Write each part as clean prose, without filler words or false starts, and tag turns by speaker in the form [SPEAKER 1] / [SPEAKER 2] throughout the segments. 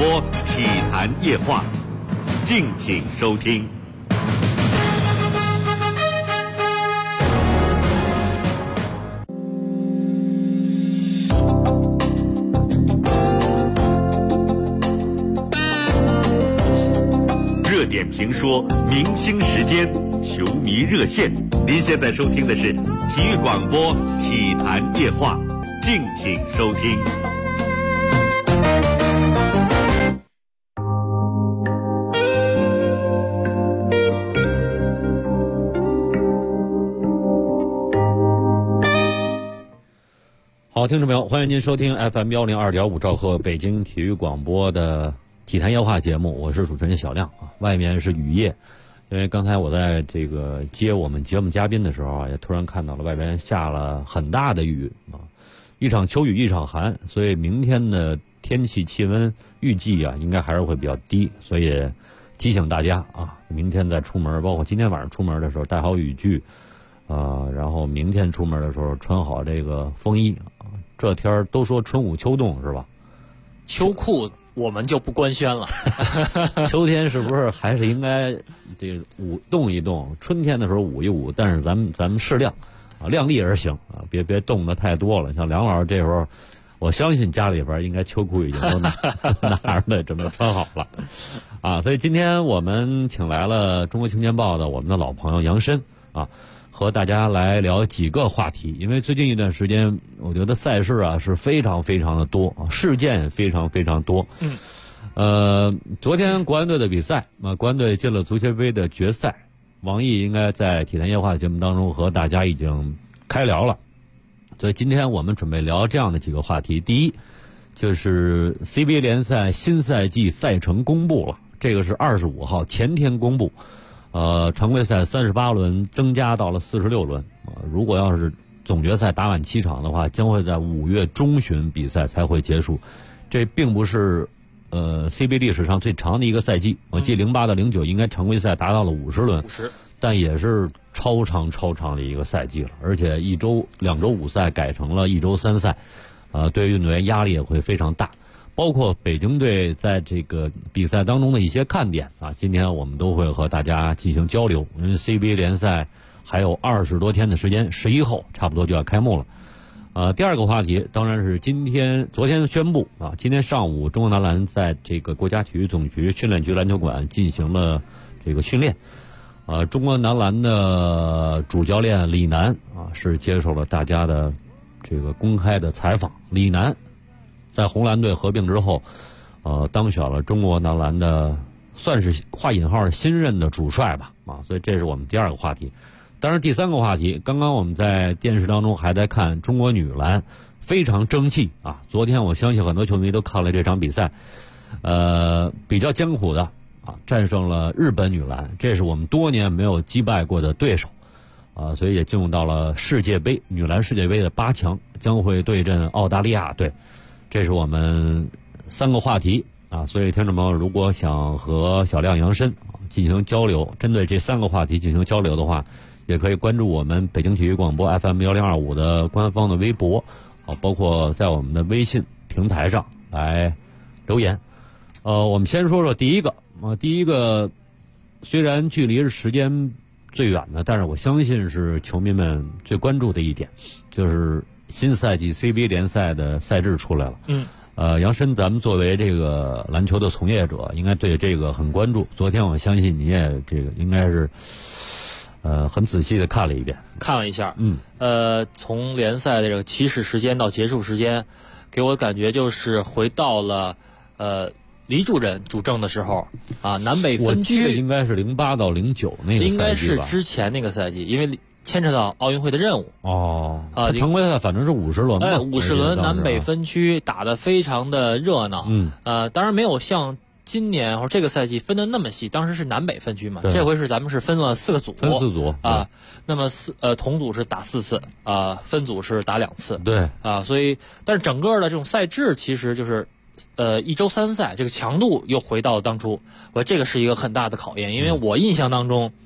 [SPEAKER 1] 播体坛夜话，敬请收听。热点评说，明星时间，球迷热线。您现在收听的是体育广播体坛夜话，敬请收听。好，听众朋友，欢迎您收听 FM102.5兆赫北京体育广播的体坛夜话节目，我是主持人小亮啊。外面是雨夜，因为刚才我在这个接我们节目嘉宾的时候啊，也突然看到了外边下了很大的雨啊，一场秋雨一场寒，所以明天的天气气温预计啊应该还是会比较低，所以提醒大家啊，明天再出门，包括今天晚上出门的时候带好雨具然后明天出门的时候穿好这个风衣啊。这天儿都说春捂秋冻是吧？
[SPEAKER 2] 秋裤我们就不官宣了。
[SPEAKER 1] 秋天是不是还是应该这个动一动？春天的时候捂一捂，但是咱们适量啊，量力而行啊，别冻得太多了。像梁老师这时候，我相信家里边应该秋裤已经都拿着的准备穿好了啊。所以今天我们请来了中国青年报的我们的老朋友杨申啊。和大家来聊几个话题，因为最近一段时间，我觉得赛事啊是非常非常的多，事件非常非常多。昨天国安队的比赛，国安队进了足协杯的决赛，王毅应该在体坛夜话节目当中和大家已经开聊了，所以今天我们准备聊这样的几个话题。第一，就是 CBA 联赛新赛季赛程公布了，这个是25号前天公布。常规赛38轮增加到了46轮如果要是总决赛打满7场的话，将会在5月中旬比赛才会结束。这并不是CBA 历史上最长的一个赛季，我记得08到09应该常规赛达到了50轮，但也是超长的一个赛季了。而且2周5赛改成了1周3赛，对运动员压力也会非常大。包括北京队在这个比赛当中的一些看点啊，今天我们都会和大家进行交流。因为 CBA 联赛还有20多天的时间，11号差不多就要开幕了。第二个话题当然是昨天宣布啊，今天上午中国男篮在这个国家体育总局训练局篮球馆进行了这个训练。中国男篮的主教练李楠啊是接受了大家的这个公开的采访。李楠在红蓝队合并之后，当选了中国男篮的算是画引号的新任的主帅吧，所以这是我们第二个话题。当然第三个话题，刚刚我们在电视当中还在看中国女篮，非常争气啊！昨天我相信很多球迷都看了这场比赛，比较艰苦的啊，战胜了日本女篮，这是我们多年没有击败过的对手。所以也进入到了世界杯女篮世界杯的8强，将会对阵澳大利亚队。这是我们3个话题啊，所以听众朋友如果想和小亮杨申进行交流，针对这3个话题进行交流的话，也可以关注我们北京体育广播 FM1025 的官方的微博包括在我们的微信平台上来留言。我们先说说第一个虽然距离时间最远的，但是我相信是球迷们最关注的一点，就是新赛季 CBA 联赛的赛制出来了。杨申，咱们作为这个篮球的从业者，应该对这个很关注。昨天我相信你也这个应该是很仔细的看了一遍，
[SPEAKER 2] 看了一下。从联赛的这个起始时间到结束时间，给我感觉就是回到了黎主任主政的时候啊，南北分区。
[SPEAKER 1] 我记得应该是08到09那个赛季吧，
[SPEAKER 2] 应该是之前那个赛季，因为牵扯到奥运会的任务。
[SPEAKER 1] 常规赛反正是50轮吧
[SPEAKER 2] ，50轮南北分区打得非常的热闹。当然没有像今年或者这个赛季分得那么细，当时是南北分区嘛，这回是咱们是分了4个组，
[SPEAKER 1] 分4组
[SPEAKER 2] 啊。那么同组是打4次啊，分组是打2次。
[SPEAKER 1] 对
[SPEAKER 2] 啊，所以但是整个的这种赛制其实就是1周3赛，这个强度又回到当初，这个是一个很大的考验，因为我印象当中。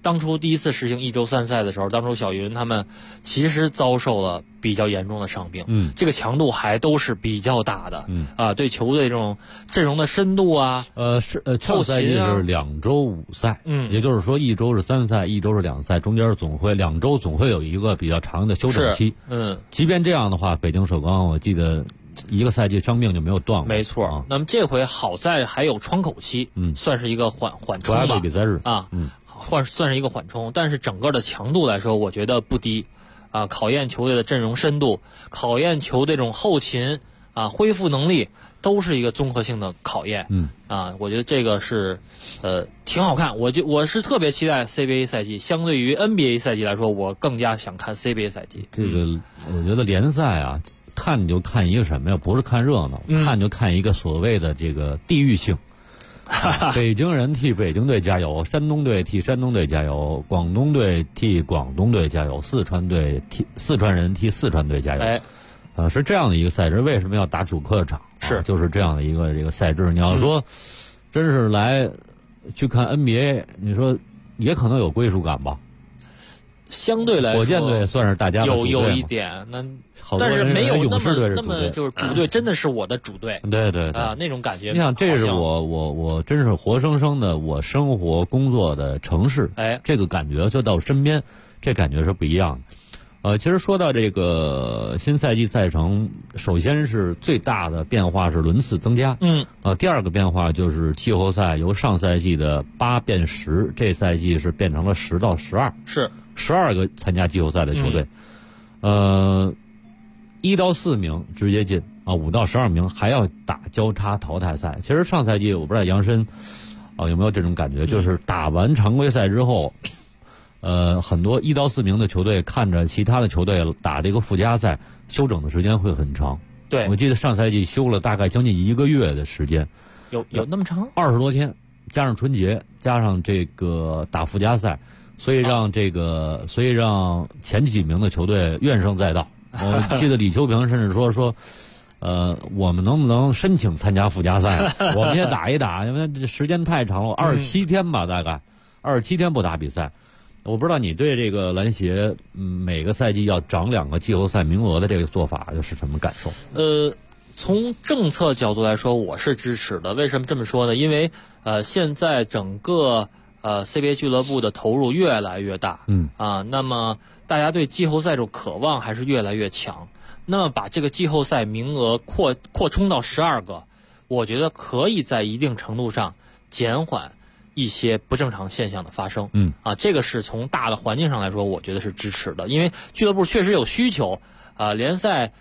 [SPEAKER 2] 当初第一次实行1周3赛的时候，当初小云他们其实遭受了比较严重的伤病，这个强度还都是比较大的，对球队这种阵容的深度啊，
[SPEAKER 1] 上赛季是2周5赛，也就是说1周是3赛，1周是2赛，中间总会2周总会有一个比较长的休整期，即便这样的话，北京首钢我记得一个赛季伤病就没有断过，
[SPEAKER 2] 没错。那么这回好在还有窗口期，算是一个缓冲吧，
[SPEAKER 1] 比赛日
[SPEAKER 2] 啊，算是一个缓冲，但是整个的强度来说，我觉得不低，啊，考验球队的阵容深度，考验球队这种后勤啊恢复能力，都是一个综合性的考验，我觉得这个是挺好看，我是特别期待 CBA 赛季，相对于 NBA 赛季来说，我更加想看 CBA 赛季。
[SPEAKER 1] 这个我觉得联赛啊，看就看一个什么呀？不是看热闹，看就看一个所谓的这个地域性。北京人替北京队加油，山东队替山东队加油，广东队替广东队加油，四川人替四川队加油。是这样的一个赛制。为什么要打主客场？就是这样的一个这个赛制。你要说真是来去看 NBA， 你说也可能有归属感吧？
[SPEAKER 2] 相对来说，
[SPEAKER 1] 火箭队算是大家的主队
[SPEAKER 2] 有一点，但是没有那么就是主队真的是我的主队，
[SPEAKER 1] 对
[SPEAKER 2] 那种感觉。
[SPEAKER 1] 你想，这是我真是活生生的我生活工作的城市，这个感觉就到身边，这感觉是不一样的。其实说到这个新赛季赛程，首先是最大的变化是轮次增加，第二个变化就是季后赛由上赛季的8变10，这赛季是变成了10到12，
[SPEAKER 2] 是
[SPEAKER 1] 12个参加季后赛的球队，1到4名直接进啊，5到12名还要打交叉淘汰赛。其实上赛季我不知道杨申有没有这种感觉，就是打完常规赛之后，很多1到4名的球队看着其他的球队打这个附加赛，休整的时间会很长。
[SPEAKER 2] 对，
[SPEAKER 1] 我记得上赛季休了大概将近1个月的时间，
[SPEAKER 2] 有那么长
[SPEAKER 1] ？20多天，加上春节，加上这个打附加赛，所以让前几名的球队怨声载道。我记得李秋平甚至说，我们能不能申请参加附加赛？我们也打一打，因为这时间太长了，27天吧，大概27天不打比赛。我不知道你对这个篮协每个赛季要涨2个季后赛名额的这个做法又是什么感受？
[SPEAKER 2] 从政策角度来说，我是支持的。为什么这么说呢？因为现在整个CBA 俱乐部的投入越来越大，那么大家对季后赛这种渴望还是越来越强。那么把这个季后赛名额扩充到12个，我觉得可以在一定程度上减缓一些不正常现象的发生。这个是从大的环境上来说，我觉得是支持的，因为俱乐部确实有需求。联赛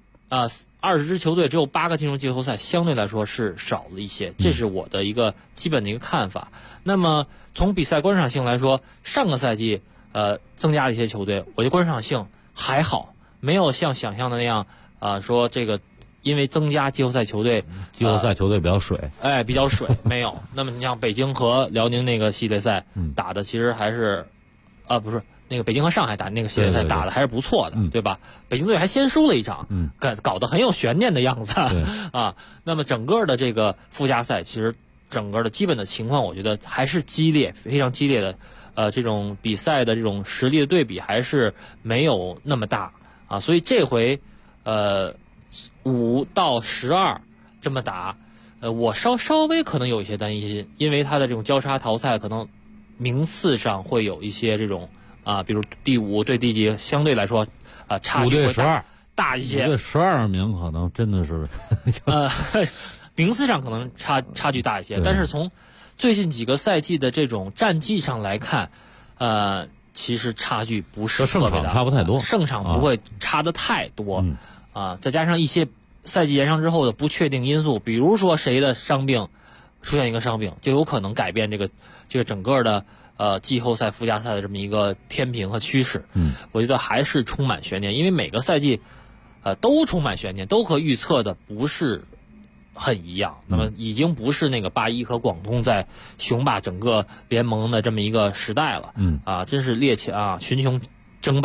[SPEAKER 2] 20支球队只有8个进入季后赛，相对来说是少了一些，这是我的一个基本的一个看法。那么从比赛观赏性来说，上个赛季增加了一些球队，我觉得观赏性还好，没有像想象的那样说这个因为增加季后赛球队，
[SPEAKER 1] 季后赛球队比较水，
[SPEAKER 2] 比较水没有。那么你像北京和辽宁那个系列赛打的其实还是不是那个北京和上海打那个系列赛打的还是不错的，对吧？北京队还先输了一场，搞得很有悬念的样子那么整个的这个附加赛，其实整个的基本的情况，我觉得还是激烈，非常激烈的。这种比赛的这种实力的对比还是没有那么大所以这回5到12这么打，我稍微可能有一些担心，因为它的这种交叉淘汰可能名次上会有一些这种比如第5对第几相对来说差距会大一些，
[SPEAKER 1] 5对12名可能真的是
[SPEAKER 2] 名次上可能差距大一些，但是从最近几个赛季的这种战绩上来看，其实差距不是特别大，
[SPEAKER 1] 差不太多，
[SPEAKER 2] 胜场不会差得太多再加上一些赛季延长之后的不确定因素，比如说谁的伤病出现一个伤病，就有可能改变这个整个的季后赛附加赛的这么一个天平和趋势。我觉得还是充满悬念，因为每个赛季都充满悬念，都和预测的不是很一样。那么已经不是那个81和广东在雄霸整个联盟的这么一个时代了。真是猎奇群雄争霸。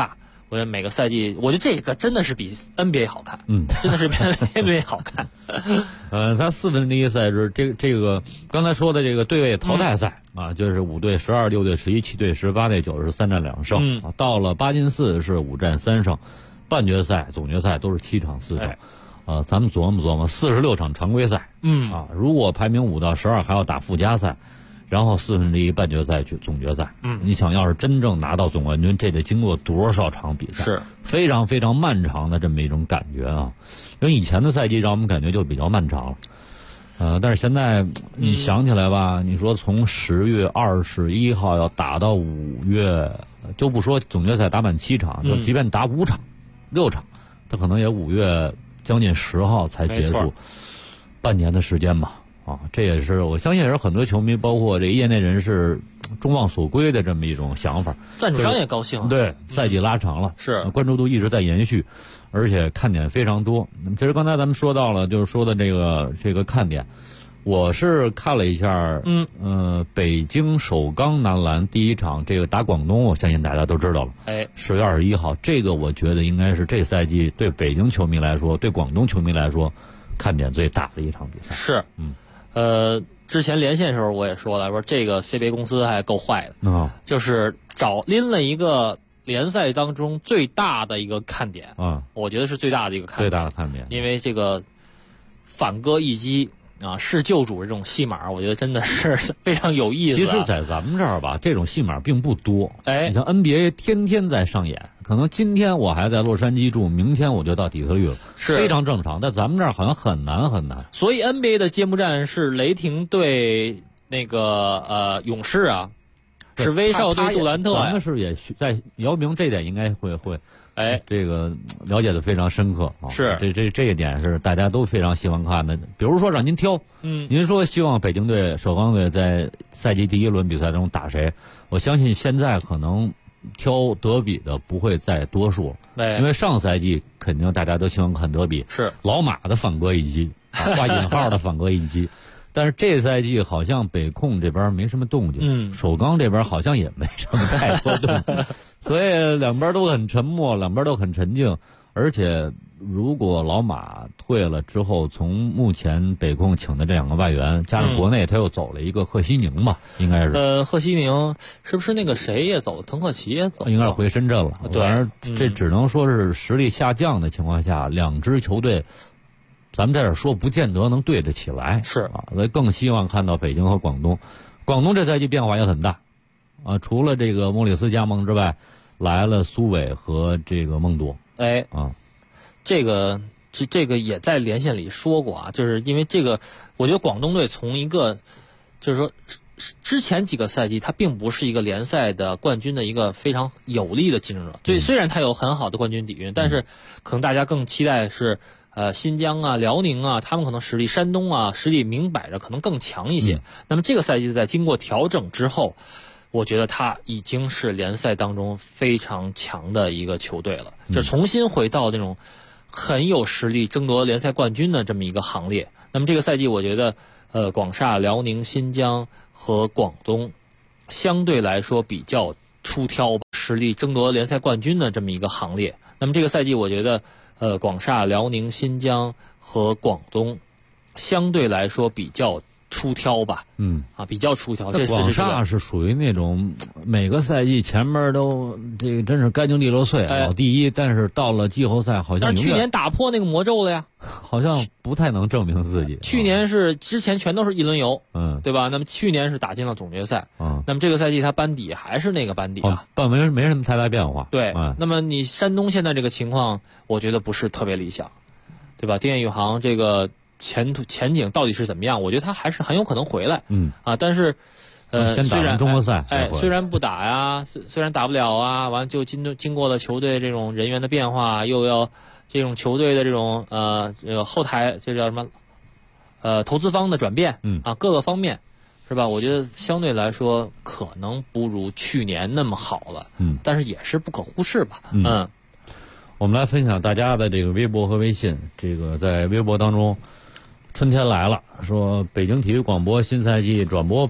[SPEAKER 2] 我觉得每个赛季，我觉得这个真的是比 NBA 好看，真的是比 NBA 好看。
[SPEAKER 1] 它1/4赛制，这个刚才说的这个对位淘汰赛啊，就是5队12、6队11、7队18队9是3战2胜，到了8进4是5战3胜，半决赛、总决赛都是7场4胜。咱们琢磨46场常规赛，如果排名5到12还要打附加赛。然后1/4半决赛去总决赛，你想要是真正拿到总冠军，这得经过多少场比赛？
[SPEAKER 2] 是
[SPEAKER 1] 非常非常漫长的这么一种感觉啊。因为以前的赛季让我们感觉就比较漫长了，但是现在你想起来吧，你说从10月21号要打到5月，就不说总决赛打满7场，就即便打5场、6场，它可能也5月将近10号才结束，半年的时间吧。这也是我相信也是很多球迷，包括这业内人士众望所归的这么一种想法。
[SPEAKER 2] 赞助商也高兴，
[SPEAKER 1] 对，赛季拉长了，
[SPEAKER 2] 是
[SPEAKER 1] 关注度一直在延续，而且看点非常多。那么其实刚才咱们说到了，就是说的这个看点，我是看了一下，北京首钢男篮第一场这个打广东，我相信大家都知道了，10月21号，这个我觉得应该是这赛季对北京球迷来说，对广东球迷来说，看点最大的一场比赛。
[SPEAKER 2] 是，之前连线的时候我也说了，说这个 CBA 公司还够坏的，就是拎了一个联赛当中最大的一个看点，我觉得是最大的一个看点，
[SPEAKER 1] 最大的看点，
[SPEAKER 2] 因为这个反戈一击是救主这种戏码，我觉得真的是非常有意思。
[SPEAKER 1] 其实，在咱们这儿吧，这种戏码并不多。你像 NBA 天天在上演，可能今天我还在洛杉矶住，明天我就到底特律了，
[SPEAKER 2] 是
[SPEAKER 1] 非常正常。在咱们这儿好像很难很难。
[SPEAKER 2] 所以 NBA 的揭幕战是雷霆对那个勇士啊，是威少对杜兰特呀。
[SPEAKER 1] 咱们是也在姚明这点应该会。这个了解的非常深刻啊！
[SPEAKER 2] 是
[SPEAKER 1] 这一点是大家都非常喜欢看的。比如说让您挑，您说希望北京队、首钢队在赛季第1轮比赛中打谁？我相信现在可能挑德比的不会再多数，因为上赛季肯定大家都希望看德比，
[SPEAKER 2] 是
[SPEAKER 1] 老马的反戈一击，挂引号的反戈一击。但是这赛季好像北控这边没什么动静，首钢这边好像也没什么太多动静，所以两边都很沉默，两边都很沉静。而且如果老马退了之后，从目前北控请的这2个外援，加上国内他又走了一个贺西宁吧，应该是。
[SPEAKER 2] 贺西宁是不是那个谁也走了？滕克奇也走了，
[SPEAKER 1] 应该是回深圳了。
[SPEAKER 2] 对，
[SPEAKER 1] 反正这只能说是实力下降的情况下，两支球队。咱们在这说不见得能对得起来，
[SPEAKER 2] 是
[SPEAKER 1] 所以更希望看到北京和广东。广东这赛季变化也很大，除了这个莫里斯加盟之外，来了苏伟和这个孟铎。
[SPEAKER 2] 这个也在连线里说过啊，就是因为这个，我觉得广东队从一个就是说之前几个赛季，他并不是一个联赛的冠军的一个非常有力的竞争者。虽然他有很好的冠军底蕴，但是可能大家更期待是。新疆啊、辽宁啊，他们可能实力，山东啊实力明摆着可能更强一些。那么这个赛季在经过调整之后，我觉得他已经是联赛当中非常强的一个球队了，就重新回到那种很有实力争夺联赛冠军的这么一个行列。那么这个赛季我觉得广厦、辽宁、新疆和广东相对来说比较出挑，实力争夺联赛冠军的这么一个行列。那么这个赛季我觉得广厦、辽宁、新疆和广东相对来说比较出挑吧，比较出挑。这
[SPEAKER 1] 广厦是属于那种每个赛季前面都这个真是干净利落碎，老第一，但是到了季后赛好像
[SPEAKER 2] 去年打破那个魔咒了呀，
[SPEAKER 1] 好像不太能证明自己。
[SPEAKER 2] 去年是之前全都是一轮游，对吧？那么去年是打进了总决赛，那么这个赛季他班底还是那个班底啊，
[SPEAKER 1] 没什么太大变化。
[SPEAKER 2] 对，那么你山东现在这个情况，我觉得不是特别理想，对吧？丁彦雨航这个前景到底是怎么样？我觉得他还是很有可能回来，但是
[SPEAKER 1] 先打完中国赛，
[SPEAKER 2] 虽然不打呀，虽然打不了啊，完就经过了球队这种人员的变化，又要这种球队的这种这个后台这叫什么投资方的转变，各个方面是吧？我觉得相对来说可能不如去年那么好了，但是也是不可忽视吧，
[SPEAKER 1] 我们来分享大家的这个微博和微信。这个在微博当中，春天来了说北京体育广播新赛季转播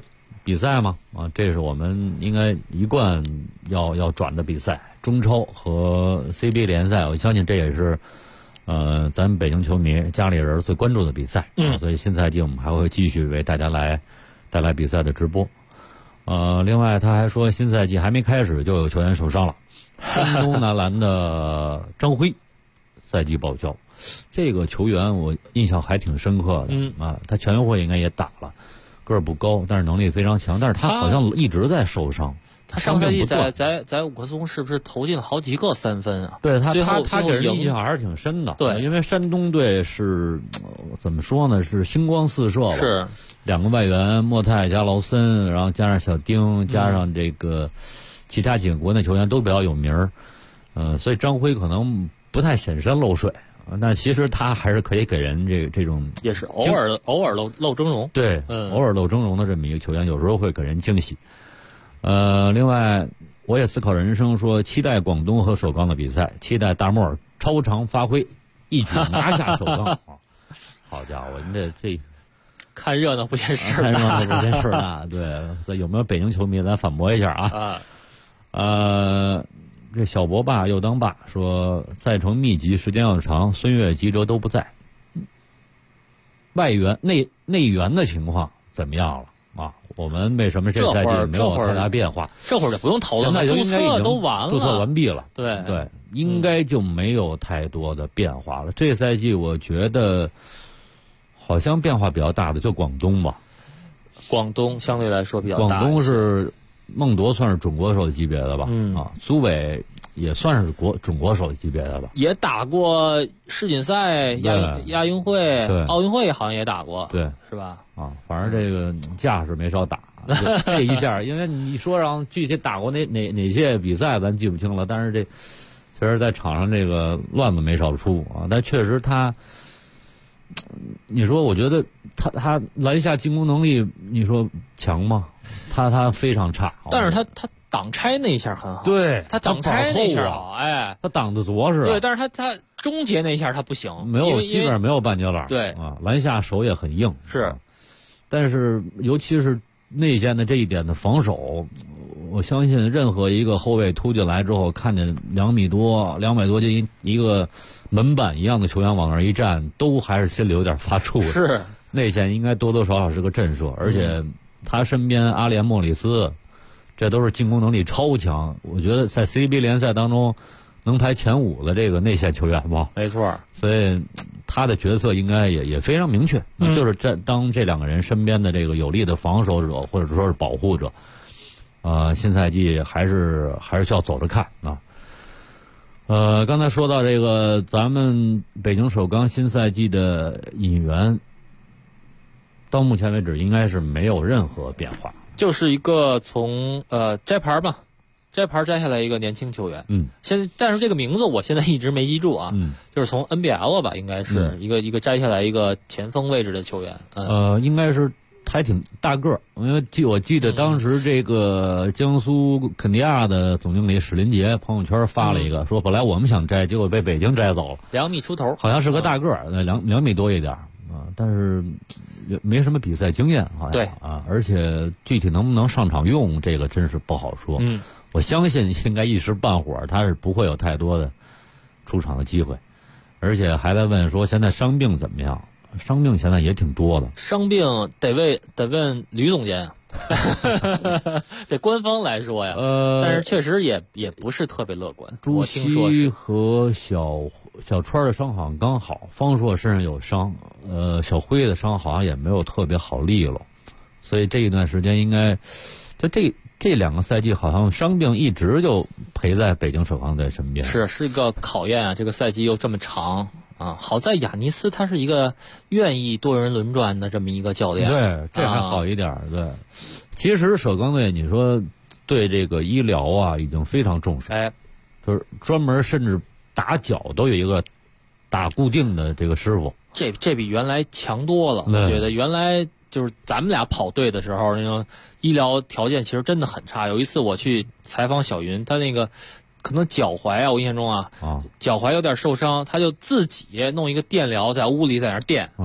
[SPEAKER 1] 比赛嘛，啊，这是我们应该一贯要转的比赛，中超和 CBA 联赛，我相信这也是咱们北京球迷家里人最关注的比赛，所以新赛季我们还会继续为大家带来比赛的直播。另外他还说新赛季还没开始就有球员受伤了，山东男篮的张辉赛季报销，这个球员我印象还挺深刻的，他全运会应该也打了。个儿不高，但是能力非常强，但是他好像一直在受伤。
[SPEAKER 2] 他上赛季在五棵松是不是投进了好几个3分啊？
[SPEAKER 1] 对他给人印象还是挺深的。
[SPEAKER 2] 对，
[SPEAKER 1] 因为山东队是怎么说呢？是星光四射吧？
[SPEAKER 2] 是
[SPEAKER 1] 2个外援莫泰加劳森，然后加上小丁，加上这个其他几个国内球员都比较有名儿。所以张辉可能不太显山露水。但其实他还是可以给人这种
[SPEAKER 2] 也是偶尔露峥嵘，
[SPEAKER 1] 对，偶尔露峥嵘的这么一个球员，有时候会给人惊喜。另外我也思考人生，说期待广东和首钢的比赛，期待大漠超常发挥，一举拿下首钢。好家伙，你这
[SPEAKER 2] 看热闹不嫌事
[SPEAKER 1] 大，看热闹不嫌事大。对，有没有北京球迷咱反驳一下啊？这小博爸又当爸说赛程密集，时间要长，孙悦、吉哲都不在，外援内援的情况怎么样了啊？我们为什么这赛季没有太大变化？
[SPEAKER 2] 这会儿就不用讨论了，注册都完了，
[SPEAKER 1] 注册完毕了。
[SPEAKER 2] 对，
[SPEAKER 1] 应该就没有太多的变化了。这赛季我觉得好像变化比较大的就广东吧，
[SPEAKER 2] 广东相对来说比较大。
[SPEAKER 1] 广东是孟铎算是准国手级别的吧？苏伟也算是准国手级别的吧？
[SPEAKER 2] 也打过世锦赛、亚运会、奥运会，好像也打过，
[SPEAKER 1] 对，
[SPEAKER 2] 是吧？
[SPEAKER 1] 反正这个架势没少打。这一下，因为你说让具体打过哪些比赛，咱记不清了。但是确实在场上这个乱子没少出啊。但确实你说我觉得他篮下进攻能力，你说强吗？他非常差。
[SPEAKER 2] 但是他挡拆那一下很好。
[SPEAKER 1] 对，
[SPEAKER 2] 他挡拆那一下好，
[SPEAKER 1] 他挡得着实。
[SPEAKER 2] 对，但是他终结那一下他不行，
[SPEAKER 1] 基本上没有半截篮。
[SPEAKER 2] 对
[SPEAKER 1] 篮下手也很硬。
[SPEAKER 2] 是，但
[SPEAKER 1] 是尤其是内线的这一点的防守，我相信任何一个后卫突进来之后，看见2米多就一个门板一样的球员往那儿一站，都还是心里有点发怵。
[SPEAKER 2] 是，
[SPEAKER 1] 内线应该多多少少是个震慑，而且他身边阿联莫里斯，这都是进攻能力超强。我觉得在 CBA 联赛当中能排前5的这个内线球员吧。
[SPEAKER 2] 没错，
[SPEAKER 1] 所以他的角色应该也非常明确，就是当这2个人身边的这个有力的防守者或者说是保护者。新赛季还是需要走着看啊。刚才说到这个咱们北京首钢新赛季的引援，到目前为止应该是没有任何变化，
[SPEAKER 2] 就是一个从摘牌吧，摘下来一个年轻球员。但是这个名字我现在一直没记住啊。就是从 NBL 吧，应该是一个摘下来一个前锋位置的球员。
[SPEAKER 1] 应该是还挺大个儿，因为我记得当时这个江苏肯尼亚的总经理史林杰朋友圈发了一个，说本来我们想摘，结果被北京摘走了。
[SPEAKER 2] 2米出头，
[SPEAKER 1] 好像是个大个儿，2米多一点啊，但是也没什么比赛经验，好像
[SPEAKER 2] 对
[SPEAKER 1] 而且具体能不能上场用，这个真是不好说。我相信应该一时半会儿他是不会有太多的出场的机会，而且还在问说现在伤病怎么样。伤病现在也挺多的，
[SPEAKER 2] 伤病得问吕总监，得官方来说呀。但是确实也不是特别乐观。
[SPEAKER 1] 朱熹和小川的伤好像刚好，方硕身上有伤，小辉的伤好像也没有特别好利落，所以这一段时间应该就这2个赛季好像伤病一直就陪在北京首钢队身边。
[SPEAKER 2] 是一个考验啊，这个赛季又这么长。好在雅尼斯他是一个愿意多人轮转的这么一个教练。
[SPEAKER 1] 对，这还好一点。对，其实首钢队你说对这个医疗啊已经非常重视，就是专门甚至打脚都有一个打固定的这个师傅。
[SPEAKER 2] 这比原来强多了。我觉得原来就是咱们俩跑队的时候，那种医疗条件其实真的很差。有一次我去采访小云，他那个可能脚踝我印象中脚踝有点受伤，他就自己弄一个电疗在屋里在那儿电。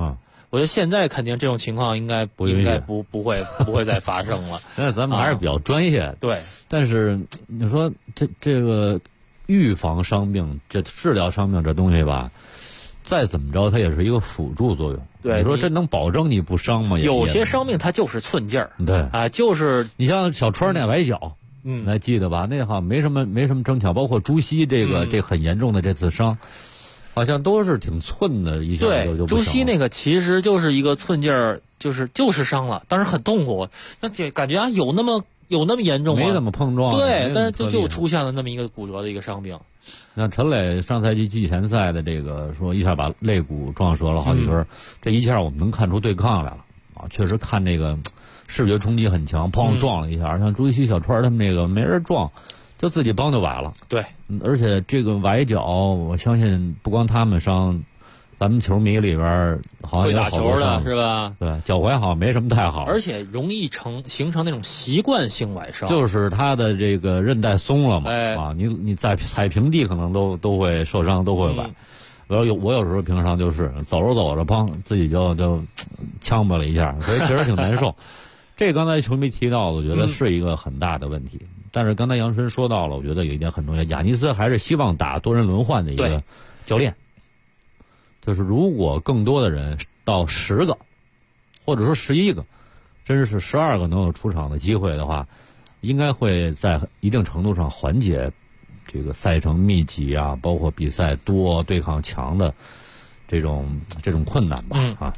[SPEAKER 2] 我觉得现在肯定这种情况应该不会再发生了。
[SPEAKER 1] 那咱们还是比较专业，
[SPEAKER 2] 对。
[SPEAKER 1] 但是你说这个预防伤病，这治疗伤病这东西吧，再怎么着它也是一个辅助作用。
[SPEAKER 2] 对，
[SPEAKER 1] 你说这能保证你不伤吗？
[SPEAKER 2] 有些伤病它就是寸劲儿。
[SPEAKER 1] 对
[SPEAKER 2] 啊，就是
[SPEAKER 1] 你像小川那崴脚，还记得吧？那好像没什么争抢，包括朱熹这很严重的这次伤。好像都是挺寸的一下就
[SPEAKER 2] 朱熹那个其实就是一个寸劲儿，就是伤了，当时很痛苦，那就感觉啊有那么严重吗？
[SPEAKER 1] 没怎么碰撞，
[SPEAKER 2] 对，但是就出现了那么一个骨折的一个伤病。
[SPEAKER 1] 那陈磊上赛季季前赛的这个说一下把肋骨撞折了好几根，这一下我们能看出对抗来了啊，确实看这个视觉冲击很强，砰撞了一下，像朱熹、小川他们这个没人撞。就自己帮就崴了，
[SPEAKER 2] 对，
[SPEAKER 1] 而且这个崴脚，我相信不光他们伤，咱们球迷里边好像也有好多伤，
[SPEAKER 2] 是吧？
[SPEAKER 1] 对，脚踝好像没什么太好，
[SPEAKER 2] 而且容易形成那种习惯性崴伤，
[SPEAKER 1] 就是他的这个韧带松了嘛，啊，你在踩平地可能都会受伤，都会崴。我有时候平常就是走着走着，砰，自己就呛巴了一下，所以确实挺难受。这刚才球迷提到的，我觉得是一个很大的问题。但是刚才杨晨说到了，我觉得有一点很重要，亚尼斯还是希望打多人轮换的一个教练。就是如果更多的人到10个，或者说11个，甚至是12个能有出场的机会的话，应该会在一定程度上缓解这个赛程密集啊，包括比赛多、对抗强的这种困难吧。啊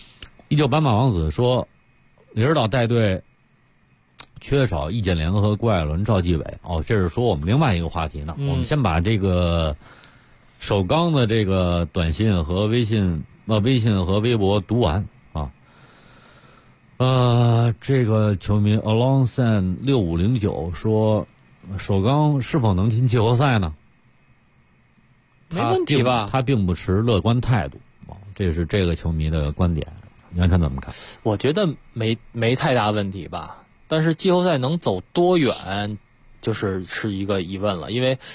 [SPEAKER 1] ，19斑马王子说，李指导带队缺少易建联和郭艾伦、赵继伟。这是说我们另外一个话题呢。我们先把这个首钢的这个短信和微信和微博读完啊。这个球迷 alongside 6509说，首钢是否能进季后赛呢？
[SPEAKER 2] 没问题吧？
[SPEAKER 1] 他并不持乐观态度这是这个球迷的观点。杨晨怎么看？
[SPEAKER 2] 我觉得没太大问题吧。但是季后赛能走多远，是一个疑问了。因为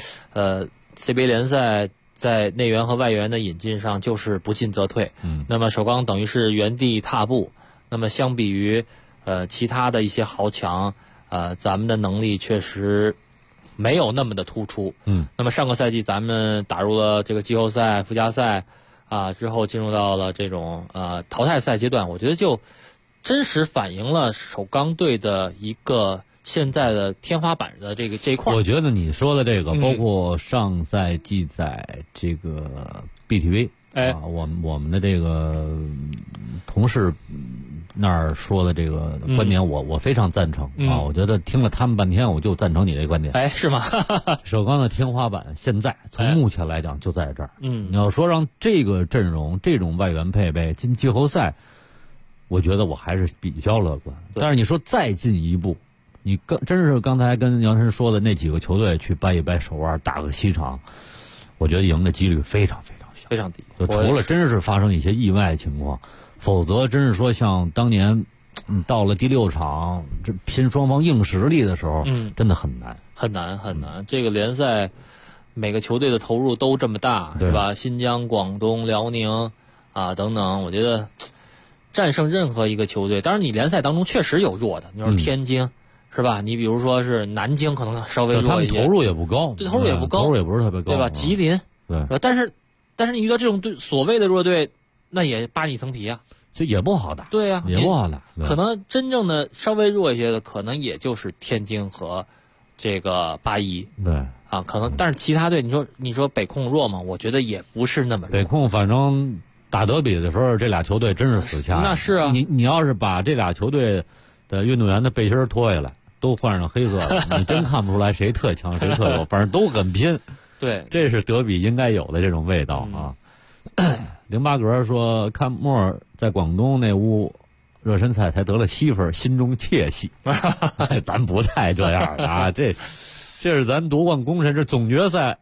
[SPEAKER 2] ，CBA 联赛在内援和外援的引进上就是不进则退。那么首钢等于是原地踏步。那么相比于其他的一些豪强，咱们的能力确实没有那么的突出。那么上个赛季咱们打入了这个季后赛、附加赛之后进入到了这种淘汰赛阶段，我觉得就真实反映了首钢队的一个现在的天花板的这一块。
[SPEAKER 1] 我觉得你说的这个，包括上赛季在这个 BTV 我们的这个同事那儿说的这个观点，我非常赞成我觉得听了他们半天，我就赞成你这观点。
[SPEAKER 2] 是吗？
[SPEAKER 1] 首钢的天花板现在从目前来讲就在这儿。你要说让这个阵容这种外援配备进季后赛，我觉得我还是比较乐观。但是你说再进一步，你真是刚才跟杨晨说的那几个球队去掰一掰手腕打个7场，我觉得赢的几率非常非常小，
[SPEAKER 2] 非常低。
[SPEAKER 1] 就除了真是发生一些意外情况，否则真是说像当年到了第6场这拼双方硬实力的时候，真的很难
[SPEAKER 2] 很难。这个联赛每个球队的投入都这么大，是吧？新疆、广东、辽宁等等，我觉得战胜任何一个球队，当然你联赛当中确实有弱的，你说天津是吧？你比如说是南京，可能稍微弱一些，
[SPEAKER 1] 他们投入也不高，
[SPEAKER 2] 对，投入也不高，
[SPEAKER 1] 投入也不是特别高，
[SPEAKER 2] 对吧？吉林，
[SPEAKER 1] 对，
[SPEAKER 2] 但是你遇到这种队所谓的弱队，那也扒你一层皮啊，
[SPEAKER 1] 就也不好打，
[SPEAKER 2] 对呀，
[SPEAKER 1] 也不好打。
[SPEAKER 2] 可能真正的稍微弱一些的，可能也就是天津和这个81，
[SPEAKER 1] 对
[SPEAKER 2] 可能，但是其他队，你说北控弱吗？我觉得也不是那么弱。
[SPEAKER 1] 北控反正打德比的时候，这俩球队真是死掐。
[SPEAKER 2] 那是啊，
[SPEAKER 1] 你要是把这俩球队的运动员的背心脱下来，都换上黑色的，你真看不出来谁特强谁特弱，反正都很拼。
[SPEAKER 2] 对，
[SPEAKER 1] 这是德比应该有的这种味道啊。08格说，看莫在广东那屋热身赛才得了7分，心中窃喜。咱不太这样啊，这是咱夺冠功臣，这总决赛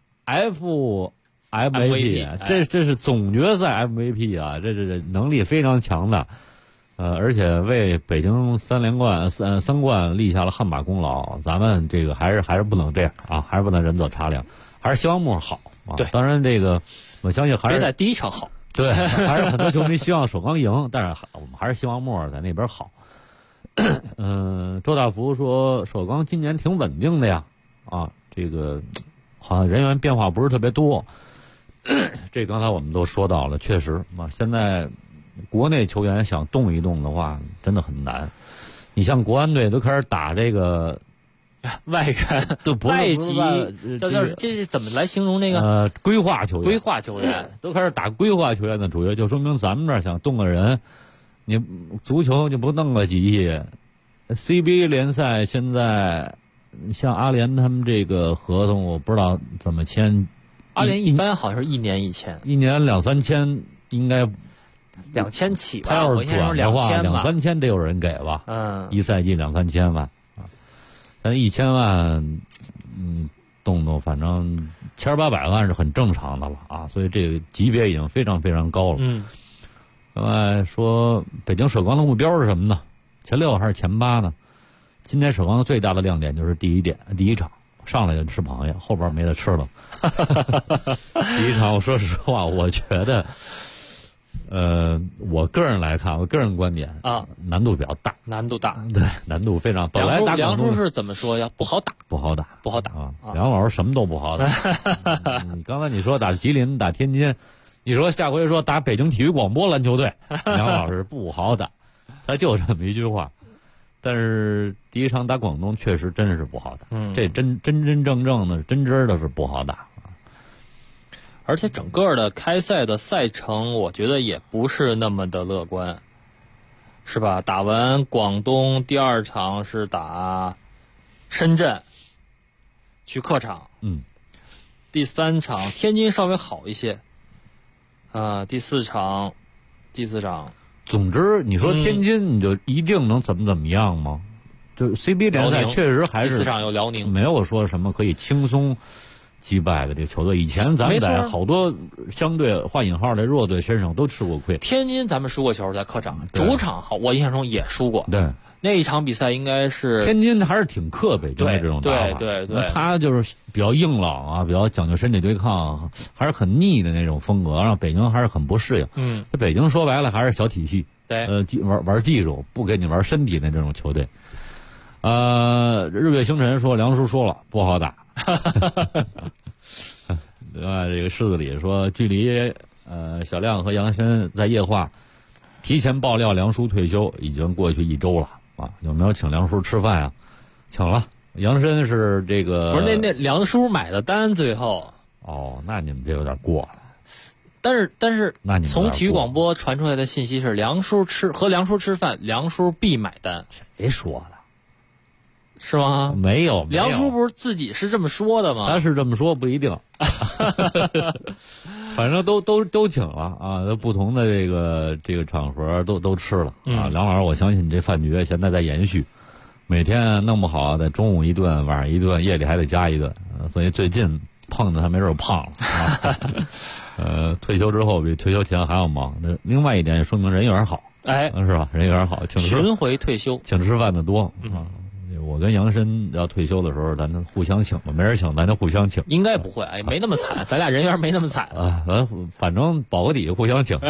[SPEAKER 1] MVP， 这是总决赛 MVP 啊，这能力非常强的，而且为北京三冠立下了汗马功劳。咱们这个还是不能这样啊，还是不能人走茶凉，还是希望莫好啊。
[SPEAKER 2] 对，
[SPEAKER 1] 当然这个我相信还是
[SPEAKER 2] 别在第一场好。
[SPEAKER 1] 对，还是很多球迷希望首钢赢，但是我们还是希望莫尔在那边好。周大福说首钢今年挺稳定的呀，这个好像人员变化不是特别多。这刚才我们都说到了，确实现在国内球员想动一动的话，真的很难。你像国安队都开始打这个
[SPEAKER 2] 外援，
[SPEAKER 1] 都
[SPEAKER 2] 外籍，这是怎么来形容那个？
[SPEAKER 1] 规划球员，
[SPEAKER 2] 规划球员
[SPEAKER 1] 都开始打规划球员的主角，就说明咱们这儿想动个人，你足球就不弄个几亿。CBA 联赛现在像阿联他们这个合同，我不知道怎么签。
[SPEAKER 2] 阿联一般好像是1年1签，
[SPEAKER 1] 一年2-3千，应该
[SPEAKER 2] 2000起吧。
[SPEAKER 1] 他要是转的话，2-3千得有人给吧？一赛季2-3千万啊，咱1000万，动动，反正700-800万是很正常的了啊，所以这个级别已经非常非常高了。另外说北京首钢的目标是什么呢？前6还是前8呢？今年首钢的最大的亮点就是第一场上来就吃螃蟹，后边没得吃了。第一场，我说实话，我觉得，我个人来看，我个人观点难度比较大，对，难度非常。本来
[SPEAKER 2] 梁叔是怎么说呀？不好打
[SPEAKER 1] 啊！梁老师什么都不好打。你刚才你说打吉林、打天津，你说下回说打北京体育广播篮球队，梁老师不好打，他就这么一句话。但是第一场打广东确实真是不好打，这真正的真的是不好打。
[SPEAKER 2] 而且整个的开赛的赛程，我觉得也不是那么的乐观，是吧？打完广东第2场是打深圳，去客场，第3场天津稍微好一些，第四场。
[SPEAKER 1] 总之，你说天津你就一定能怎么样吗？就 CBA 联赛确实还是
[SPEAKER 2] 第4场有辽宁，
[SPEAKER 1] 没有说什么可以轻松击败的这个球队。以前咱们在好多相对画引号的弱队身上都吃过亏。
[SPEAKER 2] 天津咱们输过球，在客场，主场好，我印象中也输过。
[SPEAKER 1] 对，
[SPEAKER 2] 那一场比赛应该是
[SPEAKER 1] 天津还是挺克北京的这种打法。
[SPEAKER 2] 对，
[SPEAKER 1] 他就是比较硬朗啊，比较讲究身体对抗，还是很逆的那种风格，让北京还是很不适应。这北京说白了还是小体系，
[SPEAKER 2] 对，
[SPEAKER 1] 玩技术，不给你玩身体的这种球队。日月星辰说梁叔说了不好打。另外这个狮子里说，距离小亮和杨申在夜话提前爆料梁叔退休已经过去1周了啊，有没有请梁叔吃饭呀？请了，杨申是这个
[SPEAKER 2] 不是那梁叔买的单，最后
[SPEAKER 1] 那你们这有点过了。
[SPEAKER 2] 但是
[SPEAKER 1] 那你
[SPEAKER 2] 从体育广播传出来的信息是梁叔和梁叔吃饭，梁叔必买单。
[SPEAKER 1] 谁说的？
[SPEAKER 2] 是吗？
[SPEAKER 1] 没有，
[SPEAKER 2] 梁叔不是自己是这么说的吗？
[SPEAKER 1] 他是这么说不一定。反正都请了啊，不同的这个场合都吃了啊。梁老师，我相信你这饭局现在在延续，每天弄不好在中午一顿，晚上一顿，夜里还得加一顿，所以最近碰的他没准胖了啊。退休之后比退休前还要忙。那另外一点也说明人缘好，是吧？人缘好，
[SPEAKER 2] 巡回退休，
[SPEAKER 1] 请吃饭的多啊。我跟杨申要退休的时候，咱就互相请吧，没人请咱就互相请。
[SPEAKER 2] 应该不会，没那么惨，咱俩人缘没那么惨
[SPEAKER 1] 啊。反正保个底，互相请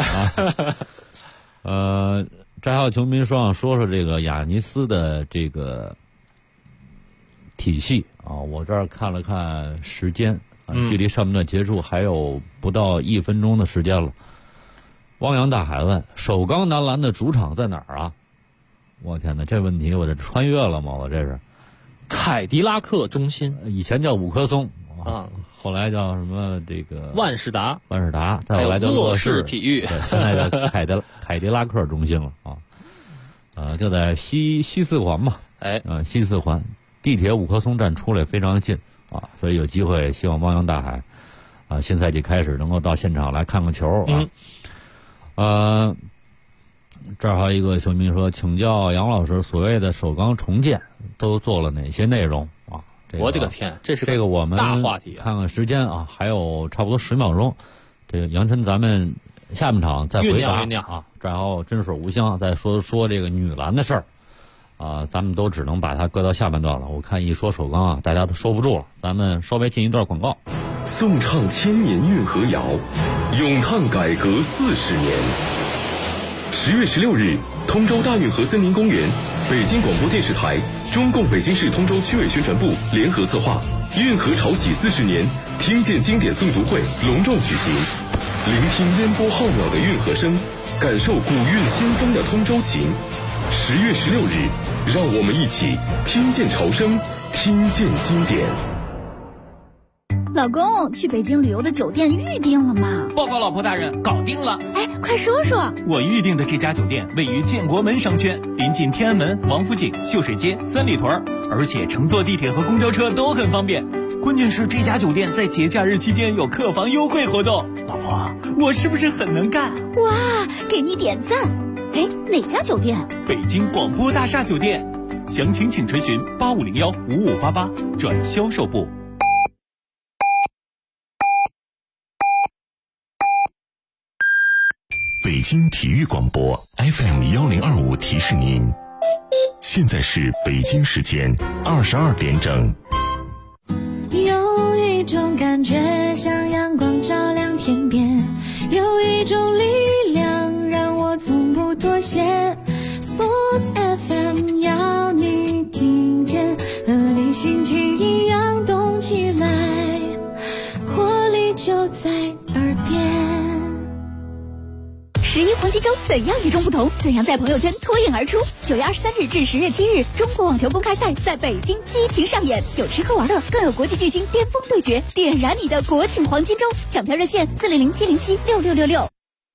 [SPEAKER 1] 啊。这还有球迷说这个雅尼斯的这个体系啊，我这儿看了看时间啊，距离上半段结束还有不到1分钟的时间了。汪洋大海问：首钢男篮的主场在哪儿啊？我天哪，这问题我这穿越了吗？我这是
[SPEAKER 2] 凯迪拉克中心，
[SPEAKER 1] 以前叫五棵松啊，后来叫什么这个
[SPEAKER 2] 万事达，
[SPEAKER 1] 再后来叫乐视
[SPEAKER 2] 体育，
[SPEAKER 1] 对，现在叫凯迪拉克中心了啊。就在西四环嘛，西四环地铁五棵松站出来非常近啊，所以有机会希望汪洋大海啊，新赛季开始能够到现场来看看球啊。这儿还有一个球迷说，请教杨老师，所谓的首钢重建都做了哪些内容啊？
[SPEAKER 2] 我的个天，这
[SPEAKER 1] 个我们
[SPEAKER 2] 大话题。
[SPEAKER 1] 看看时间啊，还有差不多10秒钟。这个杨晨，咱们下半场再回答啊。这还有真水无香再说这个女篮的事儿啊，咱们都只能把它搁到下半段了。我看一说首钢啊，大家都收不住了，咱们稍微进一段广告。
[SPEAKER 3] 颂唱千年运河谣， 咏叹改革40年。10月16日，通州大运河森林公园，北京广播电视台、中共北京市通州区委宣传部联合策划运河潮起40年听见经典诵读会隆重举行，聆听烟波浩渺的运河声，感受古韵新风的通州情。10月16日，让我们一起听见潮声，听见经典。
[SPEAKER 4] 老公，去北京旅游的酒店预定了吗？
[SPEAKER 5] 报告老婆大人，搞定了。
[SPEAKER 4] 哎，快说说。
[SPEAKER 5] 我预定的这家酒店位于建国门商圈，临近天安门、王府井、秀水街、三里屯，而且乘坐地铁和公交车都很方便。关键是这家酒店在节假日期间有客房优惠活动。老婆，我是不是很能干？
[SPEAKER 4] 哇，给你点赞。哎，哪家酒店？
[SPEAKER 5] 北京广播大厦酒店。详情请垂询8501-5588转销售部。
[SPEAKER 3] 北京体育广播 FM1025提示您，现在是北京时间22点整。
[SPEAKER 6] 有一种感觉像阳光照亮天边，有一种力量让我从不妥协。Sports FM 要你听见，和你心情一样动起来，活力就在耳边。
[SPEAKER 4] 11黄金周怎样与众不同？怎样在朋友圈脱颖而出？9月23日至10月7日，中国网球公开赛在北京激情上演，有吃喝玩乐，更有国际巨星巅峰对决，点燃你的国庆黄金周！抢票热线400-707-6666。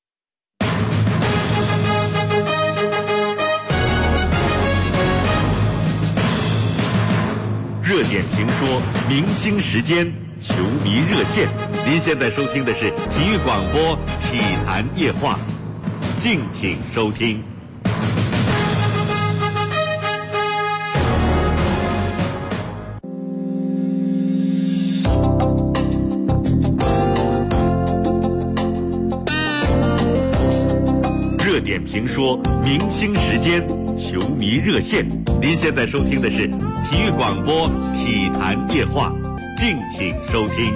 [SPEAKER 3] 热点评说，明星时间，球迷热线。您现在收听的是体育广播体坛夜话，敬请收听。热点评说，明星时间，球迷热线。您现在收听的是体育广播体坛夜话，敬请收听。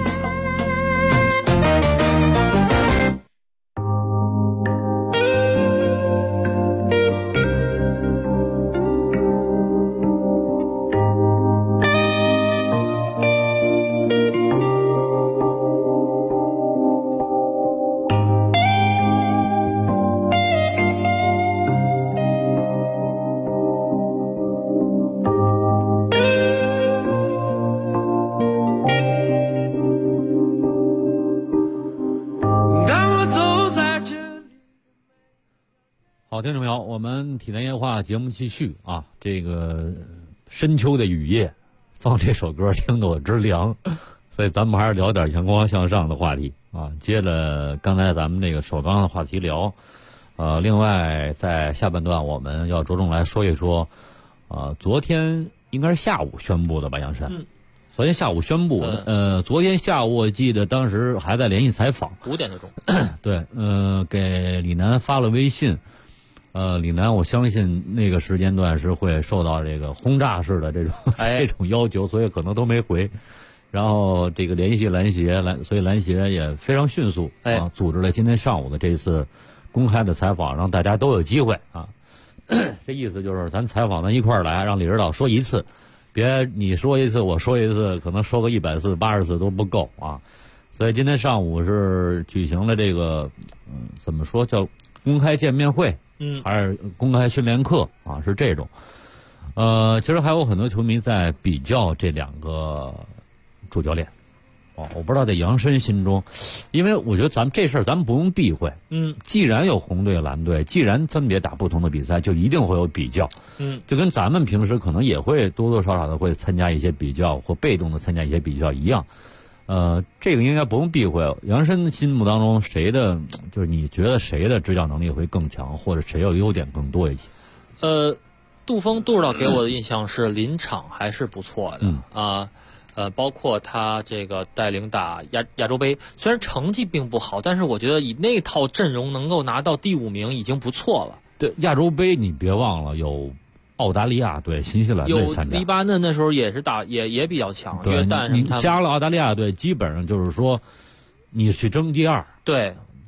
[SPEAKER 1] 好，听众朋友，我们体坛夜话节目继续啊。这个深秋的雨夜，放这首歌听得我直凉，所以咱们还是聊点阳光向上的话题啊。接着刚才咱们这个首钢的话题聊，另外在下半段我们要着重来说一说，昨天应该是下午宣布的吧，杨珊。昨天下午宣布的，昨天下午我记得当时还在连续采访
[SPEAKER 2] ，5点多钟。
[SPEAKER 1] 对，给李楠发了微信。李楠，我相信那个时间段是会受到这个轰炸式的这种要求，所以可能都没回。然后这个联系篮协，所以篮协也非常迅速组织了今天上午的这次公开的采访，让大家都有机会啊。这意思就是咱采访咱一块儿来，让李指导说一次，别你说一次我说一次，可能说个100次80次都不够啊。所以今天上午是举行了这个怎么说叫公开见面会。还是公开训练课啊，是这种。其实还有很多球迷在比较这两个主教练。我不知道在杨申心中，因为我觉得咱们这事儿咱们不用避讳。既然有红队蓝队，既然分别打不同的比赛，就一定会有比较。就跟咱们平时可能也会多多少少的会参加一些比较，或被动的参加一些比较一样。这个应该不用避讳。杨申心目当中谁的，就是你觉得谁的执教能力会更强，或者谁有优点更多一些？
[SPEAKER 2] 杜指导给我的印象是临场还是不错的包括他这个带领打亚洲杯，虽然成绩并不好，但是我觉得以那套阵容能够拿到第5名已经不错了。
[SPEAKER 1] 对，亚洲杯你别忘了有澳大利亚队、新西兰队参加，
[SPEAKER 2] 黎巴嫩那时候也是也比较强，约旦什么
[SPEAKER 1] 你加了澳大利亚队，基本上就是说你去争第2。
[SPEAKER 2] 对，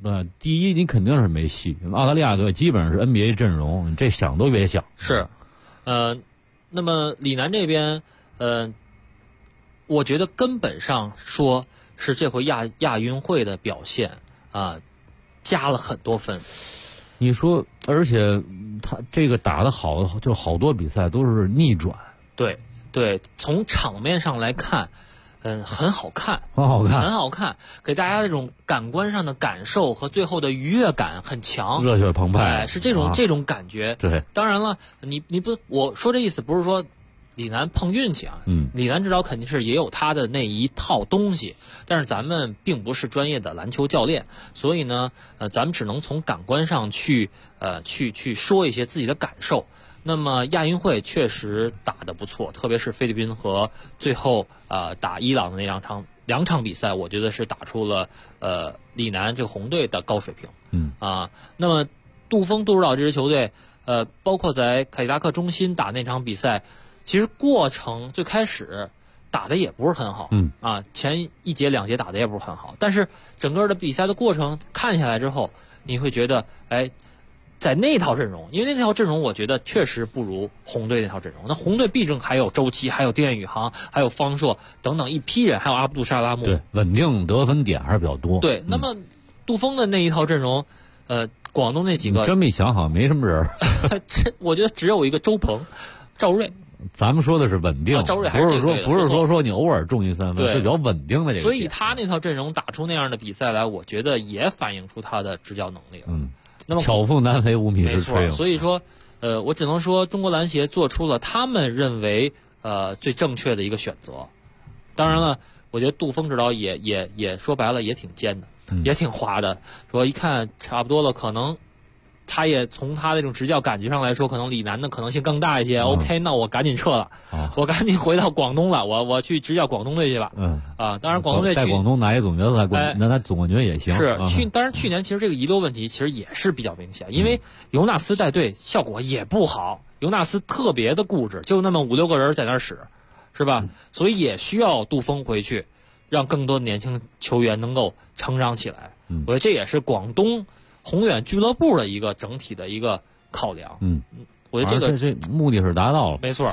[SPEAKER 1] 第一你肯定是没戏，澳大利亚队基本上是 NBA 阵容，你这想都别想。
[SPEAKER 2] 是，那么李楠这边，我觉得根本上说是这回亚运会的表现啊，加了很多分。
[SPEAKER 1] 你说，而且他这个打得好，就好多比赛都是逆转。
[SPEAKER 2] 对对，从场面上来看，很好看，
[SPEAKER 1] 很好看，
[SPEAKER 2] 很好看，给大家这种感官上的感受和最后的愉悦感很强，
[SPEAKER 1] 热血澎湃，
[SPEAKER 2] 是这种感觉。
[SPEAKER 1] 对，
[SPEAKER 2] 当然了，你不，我说这意思不是说李楠碰运气啊，李楠指导肯定是也有他的那一套东西，但是咱们并不是专业的篮球教练，所以呢，咱们只能从感官上去说一些自己的感受。那么亚运会确实打得不错，特别是菲律宾和最后打伊朗的那两场比赛，我觉得是打出了李楠这个红队的高水平。那么杜指导这支球队，包括在凯迪拉克中心打那场比赛，其实过程最开始打的也不是很好，前一节两节打的也不是很好，但是整个的比赛的过程看下来之后，你会觉得，在那套阵容，因为那套阵容我觉得确实不如红队那套阵容。那红队毕竟还有周琦，还有丁彦雨航，还有方硕等等一批人，还有阿卜杜沙拉木，
[SPEAKER 1] 对，稳定得分点还是比较多。
[SPEAKER 2] 对，那么杜锋的那一套阵容，广东那几个，
[SPEAKER 1] 真没想好，没什么人。
[SPEAKER 2] 我觉得只有一个周鹏、赵睿。
[SPEAKER 1] 咱们说的是稳定，
[SPEAKER 2] 赵睿还是
[SPEAKER 1] 不是说你偶尔中一3分，是比较稳定的这个。
[SPEAKER 2] 所以他那套阵容打出那样的比赛来，我觉得也反映出他的执教能力了。那么
[SPEAKER 1] 巧妇难为无米之炊。
[SPEAKER 2] 没错，所以说，我只能说中国篮协做出了他们认为最正确的一个选择。当然了，我觉得杜锋指导也说白了也挺尖的，也挺滑的。说一看差不多了，可能他也从他那种执教感觉上来说，可能李楠的可能性更大一些。OK， 那我赶紧撤了，我赶紧回到广东了，我去执教广东队去吧。当然广东队
[SPEAKER 1] 在广东拿一总决赛那他总冠军也行。
[SPEAKER 2] 是当然去年其实这个遗留问题其实也是比较明显，因为尤纳斯带队效果也不好，尤纳斯特别的固执，就那么5-6个人在那儿使，是吧？所以也需要杜锋回去，让更多的年轻球员能够成长起来。我觉得这也是广东宏远俱乐部的一个整体的一个考量。我觉得
[SPEAKER 1] 这目的是达到了，
[SPEAKER 2] 没错。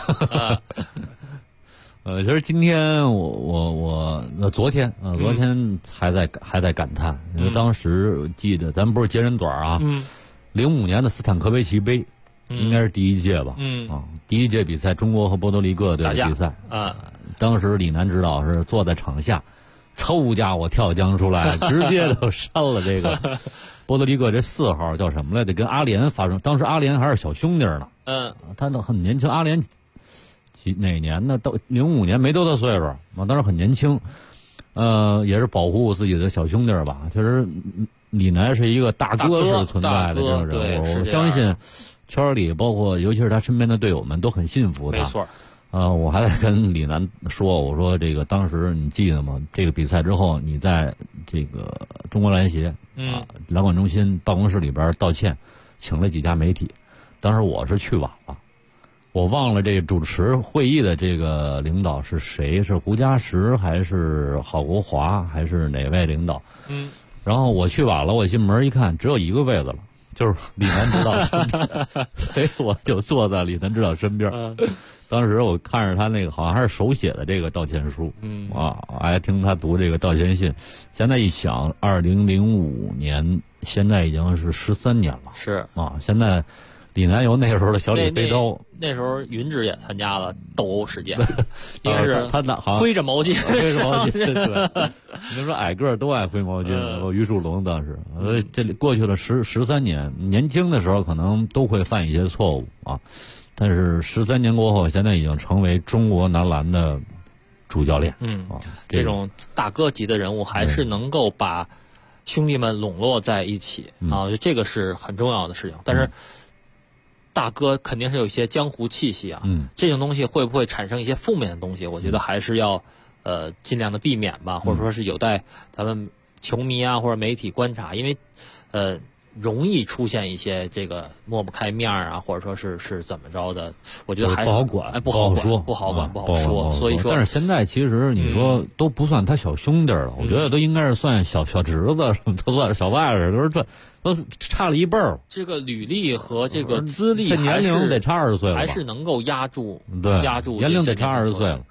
[SPEAKER 1] 其实今天昨天还在感叹，因为当时记得咱们不是截人短啊，05年的斯坦科维奇杯应该是第一届吧，第一届比赛中国和波多黎各队的比赛当时李楠指导是坐在场下，抽家伙跳江出来，直接就扇了这个波多黎各这4号叫什么来着？跟阿联发生，当时阿联还是小兄弟呢。他都很年轻。阿联哪年呢？都05年，没多大岁数，当时很年轻。也是保护自己的小兄弟吧。确实，李楠是一个大哥式存在的这种人物，我相信圈里包括尤其是他身边的队友们都很信服他。
[SPEAKER 2] 没错。
[SPEAKER 1] 我还在跟李楠说，我说这个当时你记得吗？这个比赛之后，你在这个中国篮协篮管中心办公室里边道歉，请了几家媒体。当时我是去晚了，我忘了这主持会议的这个领导是谁，是胡嘉石还是郝国华还是哪位领导？然后我去晚了，我进门一看，只有一个位子了，就是李楠指导身边，所以我就坐在李楠指导身边。当时我看着他那个好像还是手写的这个道歉书，还听他读这个道歉信。现在一想，2005年现在已经是13年了，
[SPEAKER 2] 是
[SPEAKER 1] 现在李楠有那时候的小李飞刀，
[SPEAKER 2] 那时候云指也参加了斗殴事件，应该是
[SPEAKER 1] 他
[SPEAKER 2] 挥着毛巾，
[SPEAKER 1] 对，你说矮个都爱挥毛巾，于树龙当时，这里过去了13年，年轻的时候可能都会犯一些错误但是13年过后，现在已经成为中国男篮的主教练。
[SPEAKER 2] 这种大哥级的人物还是能够把兄弟们笼络在一起我觉得这个是很重要的事情。但是大哥肯定是有一些江湖气息这种东西会不会产生一些负面的东西？我觉得还是要尽量的避免吧，或者说是有待咱们球迷或者媒体观察，因为容易出现一些这个抹不开面啊，或者说是怎么着的，我觉得还
[SPEAKER 1] 不好管，
[SPEAKER 2] 不好
[SPEAKER 1] 说，
[SPEAKER 2] 不好管，
[SPEAKER 1] 不
[SPEAKER 2] 好说。所以说，
[SPEAKER 1] 但是现在其实你说都不算他小兄弟了，我觉得都应该是算小侄子，都算小外甥，都差了一辈儿。
[SPEAKER 2] 这个履历和这个资历
[SPEAKER 1] 年龄得差20岁了，
[SPEAKER 2] 还是能够压住，
[SPEAKER 1] 对，
[SPEAKER 2] 压住
[SPEAKER 1] 年龄得差20岁了。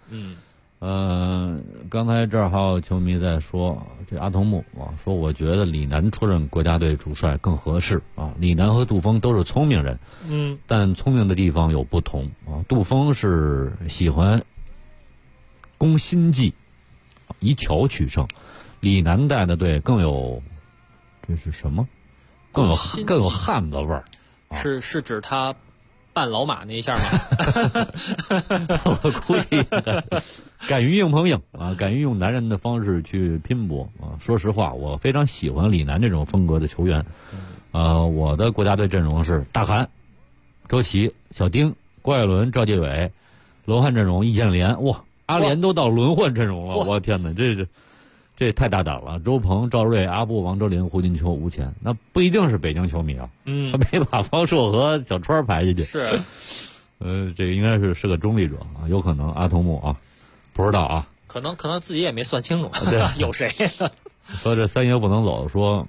[SPEAKER 1] 刚才这儿还有球迷在说，这阿童木啊，说我觉得李楠出任国家队主帅更合适啊。李楠和杜峰都是聪明人，但聪明的地方有不同啊。杜峰是喜欢攻心计，以巧取胜，李楠带的队更有，这是什么？更有汉子味儿。
[SPEAKER 2] 是指他扮老马那一下吗？
[SPEAKER 1] 我估计敢于硬碰硬啊，敢于用男人的方式去拼搏啊。说实话，我非常喜欢李楠这种风格的球员。我的国家队阵容是大韩、周琦、小丁、郭艾伦、赵继伟，轮换阵容易建联。哇，阿联都到轮换阵容了，我天哪，这太大胆了！周鹏、赵睿、阿布、王哲林、胡金秋、吴前，那不一定是北京球迷啊。他没把方硕和小川排进去。
[SPEAKER 2] 是，
[SPEAKER 1] 这个应该是个中立者啊，有可能阿童木啊，不知道啊。
[SPEAKER 2] 可能自己也没算清楚，
[SPEAKER 1] 对，
[SPEAKER 2] 有谁？
[SPEAKER 1] 说这三爷不能走，说，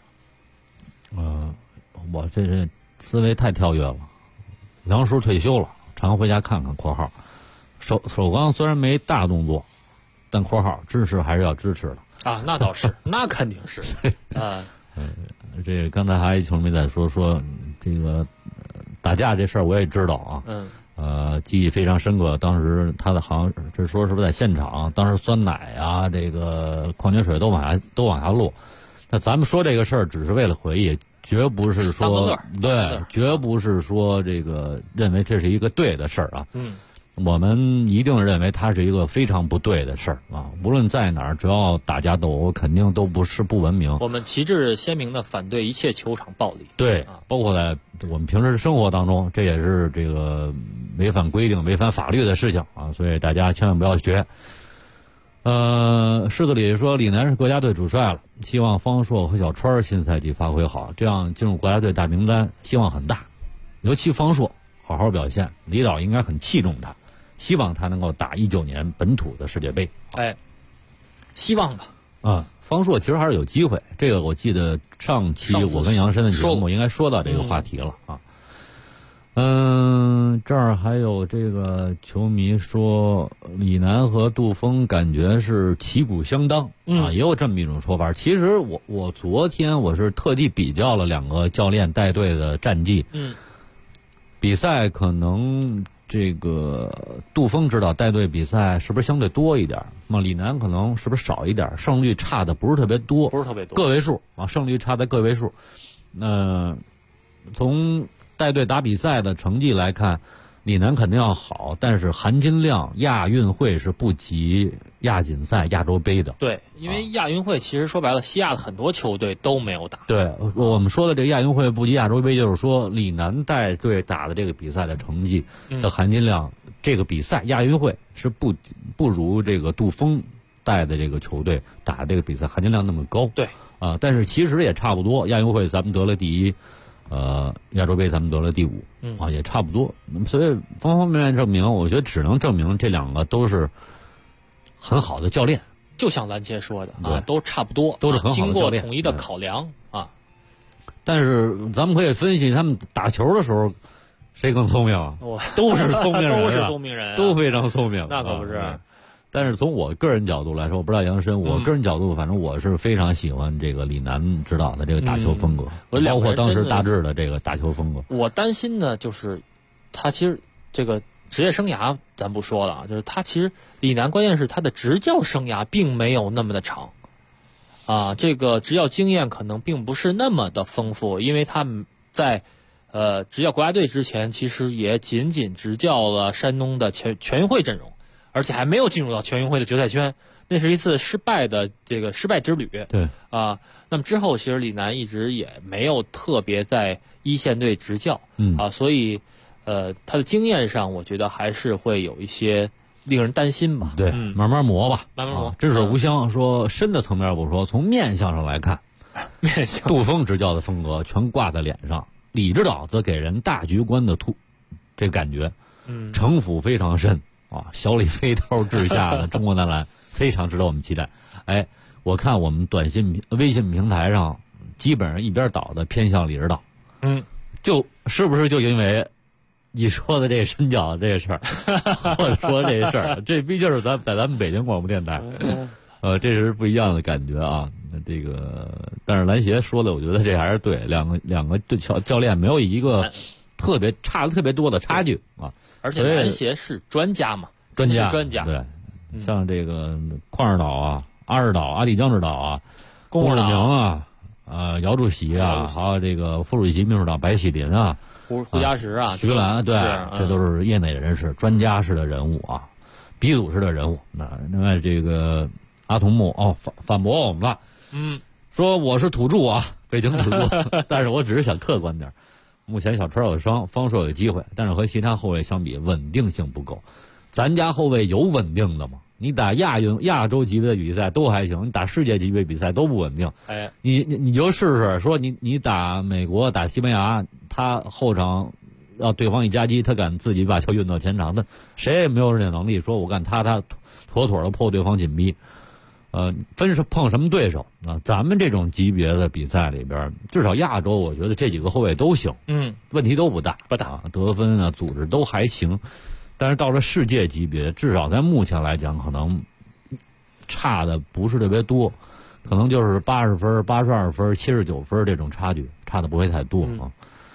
[SPEAKER 1] 我这思维太跳跃了。梁叔退休了，常回家看看（括号）首钢虽然没大动作。但括号支持还是要支持的
[SPEAKER 2] 啊，那倒是，那肯定是啊。
[SPEAKER 1] 这个刚才还有球迷在说这个打架这事儿我也知道啊，记忆非常深刻。当时他的好像这说是不是在现场？当时酸奶啊，这个矿泉水都往下落。那咱们说这个事儿只是为了回忆，绝不是说对，绝不是说这个认为这是一个对的事儿啊。我们一定认为它是一个非常不对的事儿啊！无论在哪儿，只要打架斗殴，肯定都不是不文明。
[SPEAKER 2] 我们旗帜鲜明的反对一切球场暴力。
[SPEAKER 1] 对，包括在我们平时生活当中，这也是这个违反规定、违反法律的事情啊！所以大家千万不要学。狮子里说，李楠是国家队主帅了，希望方硕和小川新赛季发挥好，这样进入国家队大名单希望很大。尤其方硕好好表现，李导应该很器重他。希望他能够打19年本土的世界杯，
[SPEAKER 2] 希望吧。
[SPEAKER 1] 方硕其实还是有机会，这个我记得上期我跟杨申的节目应该说到这个话题了啊。这儿还有这个球迷说李楠和杜峰感觉是旗鼓相当啊，也有这么一种说法。其实我昨天我是特地比较了两个教练带队的战绩，比赛可能。这个杜峰知道带队比赛是不是相对多一点？那么李楠可能是不是少一点？胜率差的不是特别多，个位数啊，胜率差的个位数。从带队打比赛的成绩来看，李楠肯定要好，但是含金量亚运会是不及亚锦赛、亚洲杯的。
[SPEAKER 2] 对，因为亚运会其实说白了，西亚的很多球队都没有打。
[SPEAKER 1] 对，我们说的这个亚运会不及亚洲杯，就是说李楠带队打的这个比赛的成绩的含金量，这个比赛亚运会是不如这个杜峰带的这个球队打这个比赛含金量那么高。
[SPEAKER 2] 对，
[SPEAKER 1] 但是其实也差不多，亚运会咱们得了第1。亚洲杯咱们得了第5，也差不多。所以方方面面证明，我觉得只能证明这两个都是很好的教练。
[SPEAKER 2] 就像兰切说的啊，都差不多，
[SPEAKER 1] 都是很好的教练，
[SPEAKER 2] 经过统一的考量啊。
[SPEAKER 1] 但是咱们可以分析他们打球的时候，谁更聪明啊？都是聪明人，
[SPEAKER 2] 都是聪明人，
[SPEAKER 1] 都非常聪明。
[SPEAKER 2] 那可不是。
[SPEAKER 1] 但是从我个人角度来说，我不知道杨申，我个人角度，反正我是非常喜欢这个李楠指导的这个打球风格，包括当时大致的这个打球风格。
[SPEAKER 2] 我担心的就是他其实这个职业生涯咱不说了啊，就是他其实李楠关键是他的执教生涯并没有那么的长啊，这个执教经验可能并不是那么的丰富，因为他在执教国家队之前，其实也仅仅执教了山东的全运会阵容。而且还没有进入到全运会的决赛圈，那是一次失败之旅。
[SPEAKER 1] 对
[SPEAKER 2] 啊，那么之后其实李楠一直也没有特别在一线队执教，所以他的经验上，我觉得还是会有一些令人担心吧。
[SPEAKER 1] 对，慢慢磨吧，
[SPEAKER 2] 慢慢磨。
[SPEAKER 1] 这是无香说深的层面不说，从面相上来看，
[SPEAKER 2] 面相。
[SPEAKER 1] 杜峰执教的风格全挂在脸上，李指导则给人大局观的这感觉，城府非常深啊，小李飞刀治下的中国男篮非常值得我们期待。哎，我看我们微信平台上基本上一边倒的偏向李指导，就是不是就因为你说的这伸脚这事儿，或者说这事儿，这毕竟是在咱们北京广播电台，这是不一样的感觉啊。这个，但是篮协说的，我觉得这还是对，两个对教练没有一个差的特别多的差距啊。
[SPEAKER 2] 而且篮协是专家嘛，
[SPEAKER 1] 专家
[SPEAKER 2] 对，
[SPEAKER 1] 像这个邝指导啊、阿指导、阿里江指导啊、龚志明啊、姚主席啊，还有这个副主席、秘书长白喜林啊、
[SPEAKER 2] 胡嘉石啊、
[SPEAKER 1] 徐兰，对，这都是业内人士、专家式的人物啊，鼻祖式的人物。那另外这个阿童木反驳我们了，说我是土著啊，北京土著，但是我只是想客观点。目前小川有伤，方硕有机会，但是和其他后卫相比，稳定性不够。咱家后卫有稳定的吗？你打亚洲级别的比赛都还行，你打世界级别比赛都不稳定。
[SPEAKER 2] 哎，
[SPEAKER 1] 你就试试，说你打美国、打西班牙，他后场要对方一夹击，他敢自己把球运到前场，他谁也没有这能力。说我干他妥妥的破对方紧逼。碰什么对手啊？咱们这种级别的比赛里边，至少亚洲，我觉得这几个后卫都行，问题都不大，得分啊、组织都还行。但是到了世界级别，至少在目前来讲，可能差的不是特别多，可能就是80分、82分、79分这种差距，差的不会太多啊。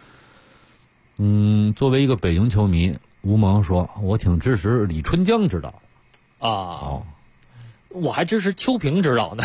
[SPEAKER 1] 作为一个北京球迷，吴萌说，我挺支持李春江指导
[SPEAKER 2] 啊。我还支持邱平指导呢。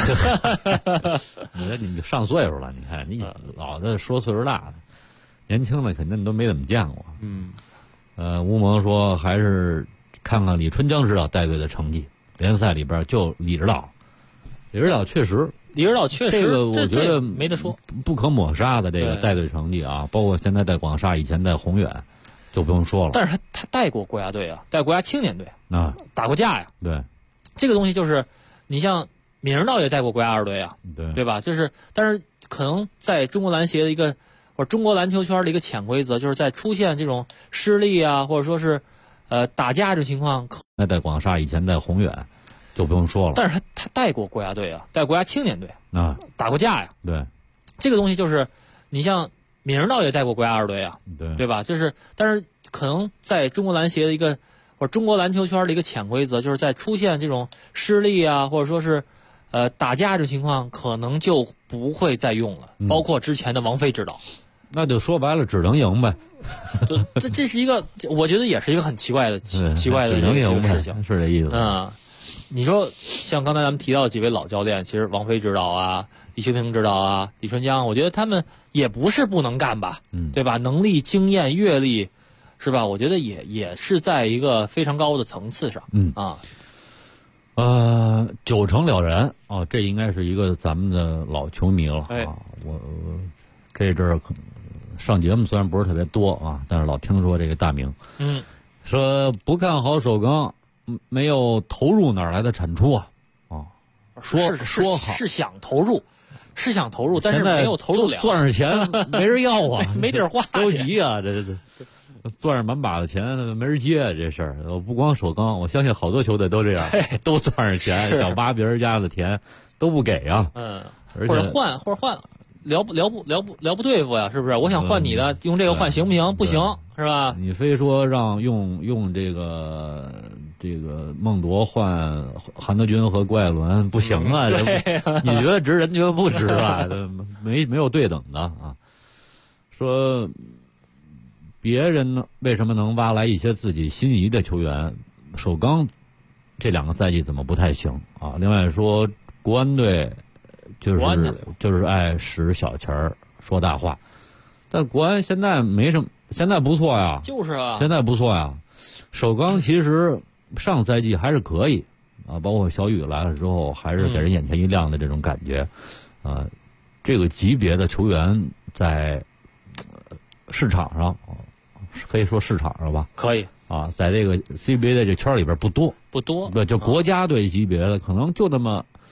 [SPEAKER 1] 你上岁数了，你看你老的说岁数大的，年轻的肯定都没怎么见过。吴萌说还是看看李春江指导带队的成绩，联赛里边就李指导确实，这个我觉得
[SPEAKER 2] 没得说，
[SPEAKER 1] 不可抹杀的这个带队成绩啊，包括现在带广厦，以前带宏远，就不用说了。
[SPEAKER 2] 但是他带过国家队啊，带国家青年队
[SPEAKER 1] 啊，
[SPEAKER 2] 打过架呀。
[SPEAKER 1] 对，
[SPEAKER 2] 这个东西就是。你像闵指导也带过国家二队啊，对吧？但是可能在中国篮协的或者中国篮球圈的一个潜规则，就是在出现这种失利啊，或者说是打架这情况，
[SPEAKER 1] 那带广厦以前带宏远就不用说了。
[SPEAKER 2] 但是他带过国家队啊，带国家青年队
[SPEAKER 1] 啊，
[SPEAKER 2] 打过架呀。
[SPEAKER 1] 对，
[SPEAKER 2] 这个东西就是你像闵指导也带过国家二队啊，对吧？但是可能在中国篮协的或者中国篮球圈的一个潜规则，就是在出现这种失利啊，或者说是打架这情况，可能就不会再用了。包括之前的王菲指导，
[SPEAKER 1] 那就说白了，只能赢呗。
[SPEAKER 2] 这是一个，我觉得也是一个很奇怪的
[SPEAKER 1] 只能赢
[SPEAKER 2] 事情，
[SPEAKER 1] 是这意思。
[SPEAKER 2] 你说像刚才咱们提到几位老教练，其实王菲指导啊、李秋平指导啊、李春江，我觉得他们也不是不能干吧，对吧？能力、经验、阅历。是吧？我觉得也是在一个非常高的层次上。
[SPEAKER 1] 9成了然啊，这应该是一个咱们的老球迷了啊。我这阵儿上节目虽然不是特别多啊，但是老听说这个大名，说不看好首钢，没有投入哪来的产出啊？说好
[SPEAKER 2] 是想投入，但是没有投入了，
[SPEAKER 1] 赚上钱没人要啊，
[SPEAKER 2] 没地儿花，
[SPEAKER 1] 着急啊，这。赚着满把的钱没人接这事儿，不光首钢，我相信好多球队都这样，都赚着钱，想挖别人家的田都不给啊。
[SPEAKER 2] 或者换聊不对付呀，是不是？我想换你的，用这个换行不行？不行，是吧？
[SPEAKER 1] 你非说让用这个孟铎换韩德君和郭艾伦不行啊？你觉得值，人觉得不值啊？没有对等的啊。说。别人呢？为什么能挖来一些自己心仪的球员？首钢这2个赛季怎么不太行啊？另外说，国安队就是爱使小钱儿说大话，但国安现在没什么，现在不错呀，
[SPEAKER 2] 就是啊，
[SPEAKER 1] 现在不错呀。首钢其实上赛季还是可以啊，包括小雨来了之后，还是给人眼前一亮的这种感觉啊。这个级别的球员在市场上。可以说市场上吧，
[SPEAKER 2] 可以
[SPEAKER 1] 啊，在这个 CBA 的这圈里边不多，
[SPEAKER 2] 对，
[SPEAKER 1] 就国家队级别的可能就那么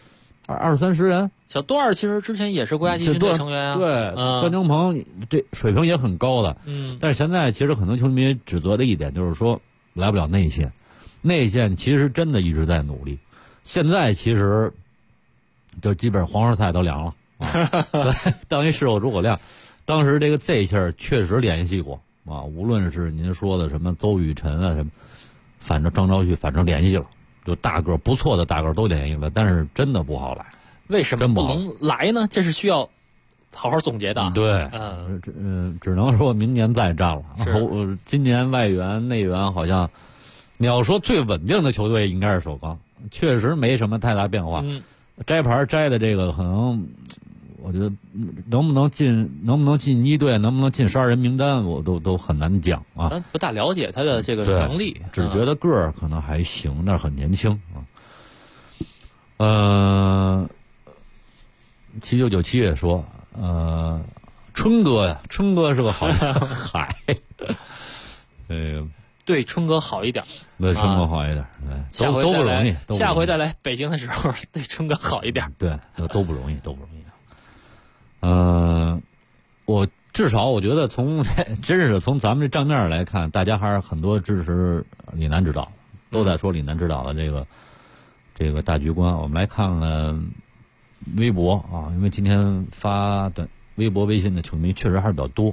[SPEAKER 1] 20-30人。
[SPEAKER 2] 小段儿其实之前也是国家级军队成员啊，
[SPEAKER 1] 对，段正鹏这水平也很高的，但是现在其实很多球迷指责的一点就是说来不了内线，内线其实真的一直在努力，现在其实就基本黄花菜都凉了，对，当一事后诸葛亮，当时这个 Z 线确实联系过啊，无论是您说的什么邹雨辰啊什么，反正张昭旭反正联系了，就大个不错的大个都联系了，但是真的不好来。
[SPEAKER 2] 为什么不能来呢？这是需要好好总结的。
[SPEAKER 1] 对，只能说明年再战了。今年外援内援好像，你要说最稳定的球队应该是首钢，确实没什么太大变化。摘牌摘的这个可能，我觉得能不能进一队，能不能进12人名单，我都很难讲啊。
[SPEAKER 2] 不大了解他的这个能力，
[SPEAKER 1] 只觉得个儿可能还行，但是很年轻啊。7997也说，春哥呀，春哥是个好海，
[SPEAKER 2] 对春哥好一点，
[SPEAKER 1] 对春哥好一点，对，都不容易。
[SPEAKER 2] 下回再来北京的时候，对春哥好一点，
[SPEAKER 1] 对，都不容易，都不容易。我至少我觉得真是从咱们这账面来看，大家还是很多支持李楠指导，都在说李楠指导的这个大局观。我们来看看微博啊，因为今天发的微博、微信的球迷确实还是比较多。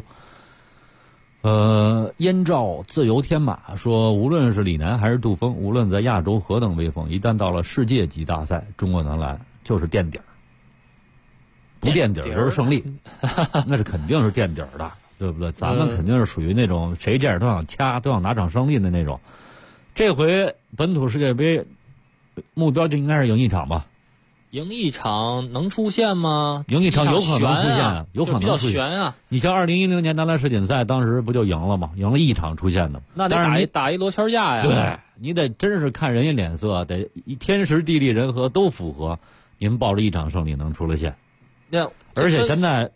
[SPEAKER 1] 燕赵自由天马说，无论是李楠还是杜锋，无论在亚洲何等威风，一旦到了世界级大赛，中国男篮就是垫底儿，不垫底儿就是胜利，那是肯定是垫底儿的，对不对？咱们肯定是属于那种谁见着都想掐，都想拿场胜利的那种。这回本土世界杯目标就应该是赢一场吧。
[SPEAKER 2] 赢一场能出现吗？
[SPEAKER 1] 赢一场有可能出现，有可能
[SPEAKER 2] 比较悬啊。
[SPEAKER 1] 你像2010年男篮世锦赛，当时不就赢了吗？赢了一场出现的，
[SPEAKER 2] 那得打一罗圈架呀。
[SPEAKER 1] 对，你得真是看人家脸色，得天时地利人和都符合，您抱着一场胜利能出了线。而且现在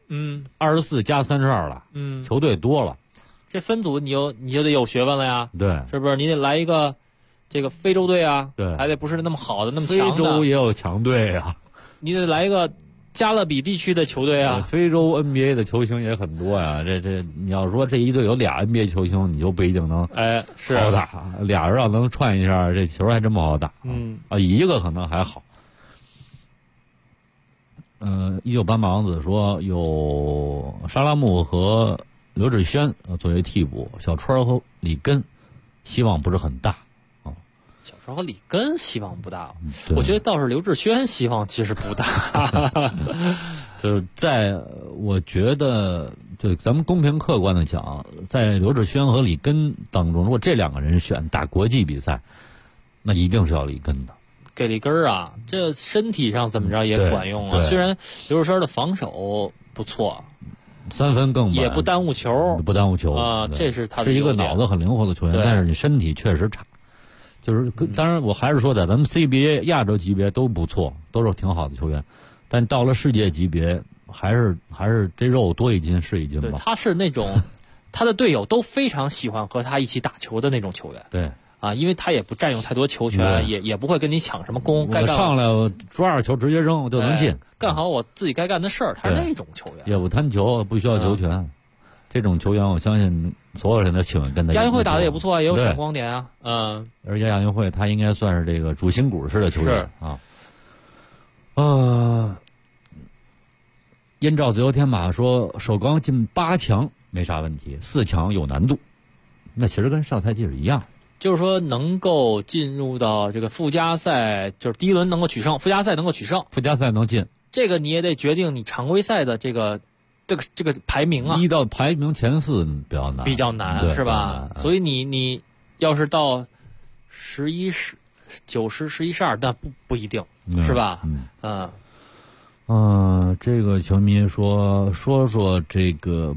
[SPEAKER 1] 24加32了，球队多了，
[SPEAKER 2] 这分组你就得有学问了呀。
[SPEAKER 1] 对，
[SPEAKER 2] 是不是？你得来一个。这个非洲队啊，
[SPEAKER 1] 对，
[SPEAKER 2] 还得不是那么好的，那么强的。
[SPEAKER 1] 非洲也有强队啊，
[SPEAKER 2] 你得来一个加勒比地区的球队啊。
[SPEAKER 1] 非洲 NBA 的球星也很多呀，这你要说这一队有俩 NBA 球星，你就不一定能好打。俩人要能串一下，这球还真不好打。一个可能还好。1988王子说有沙拉木和刘志轩作为替补，小川和里根希望不是很大。
[SPEAKER 2] 小时候李根希望不大，我觉得倒是刘志轩希望其实不大。
[SPEAKER 1] 就是我觉得，对咱们公平客观的讲，在刘志轩和李根当中，如果这两个人选打国际比赛，那一定是要李根的。
[SPEAKER 2] 给李根啊，这身体上怎么着也管用啊。虽然刘志轩的防守不错
[SPEAKER 1] ，3分更
[SPEAKER 2] 也不耽误球，啊，这是他
[SPEAKER 1] 是一个脑子很灵活的球员，但是你身体确实差。就是当然，我还是说在咱们 CBA 亚洲级别都不错，都是挺好的球员，但到了世界级别，还是这肉多一斤是一斤吧。
[SPEAKER 2] 他是那种他的队友都非常喜欢和他一起打球的那种球员。
[SPEAKER 1] 对
[SPEAKER 2] 啊，因为他也不占用太多球权，也不会跟你抢什么攻，该干
[SPEAKER 1] 上来抓着球直接扔就能进，
[SPEAKER 2] 干好我自己该干的事儿。他是那种球员，
[SPEAKER 1] 也不贪球，不需要球权。这种球员，我相信所有人都喜欢跟他。
[SPEAKER 2] 亚运会打的也不错，也有闪光点啊。
[SPEAKER 1] 而且亚运会他应该算是这个主心骨式的球员啊。燕赵自由天马说，首钢进8强没啥问题，4强有难度。那其实跟上赛季是一样，
[SPEAKER 2] 就是说能够进入到这个附加赛，就是第一轮能够取胜，附加赛能够取胜，
[SPEAKER 1] 附加赛能进，
[SPEAKER 2] 这个你也得决定你常规赛的这个排名啊，
[SPEAKER 1] 到排名前4比较难，
[SPEAKER 2] 是吧？所以你要是到11、9、10、11、12，那不一定，是吧？
[SPEAKER 1] 这个球迷说这个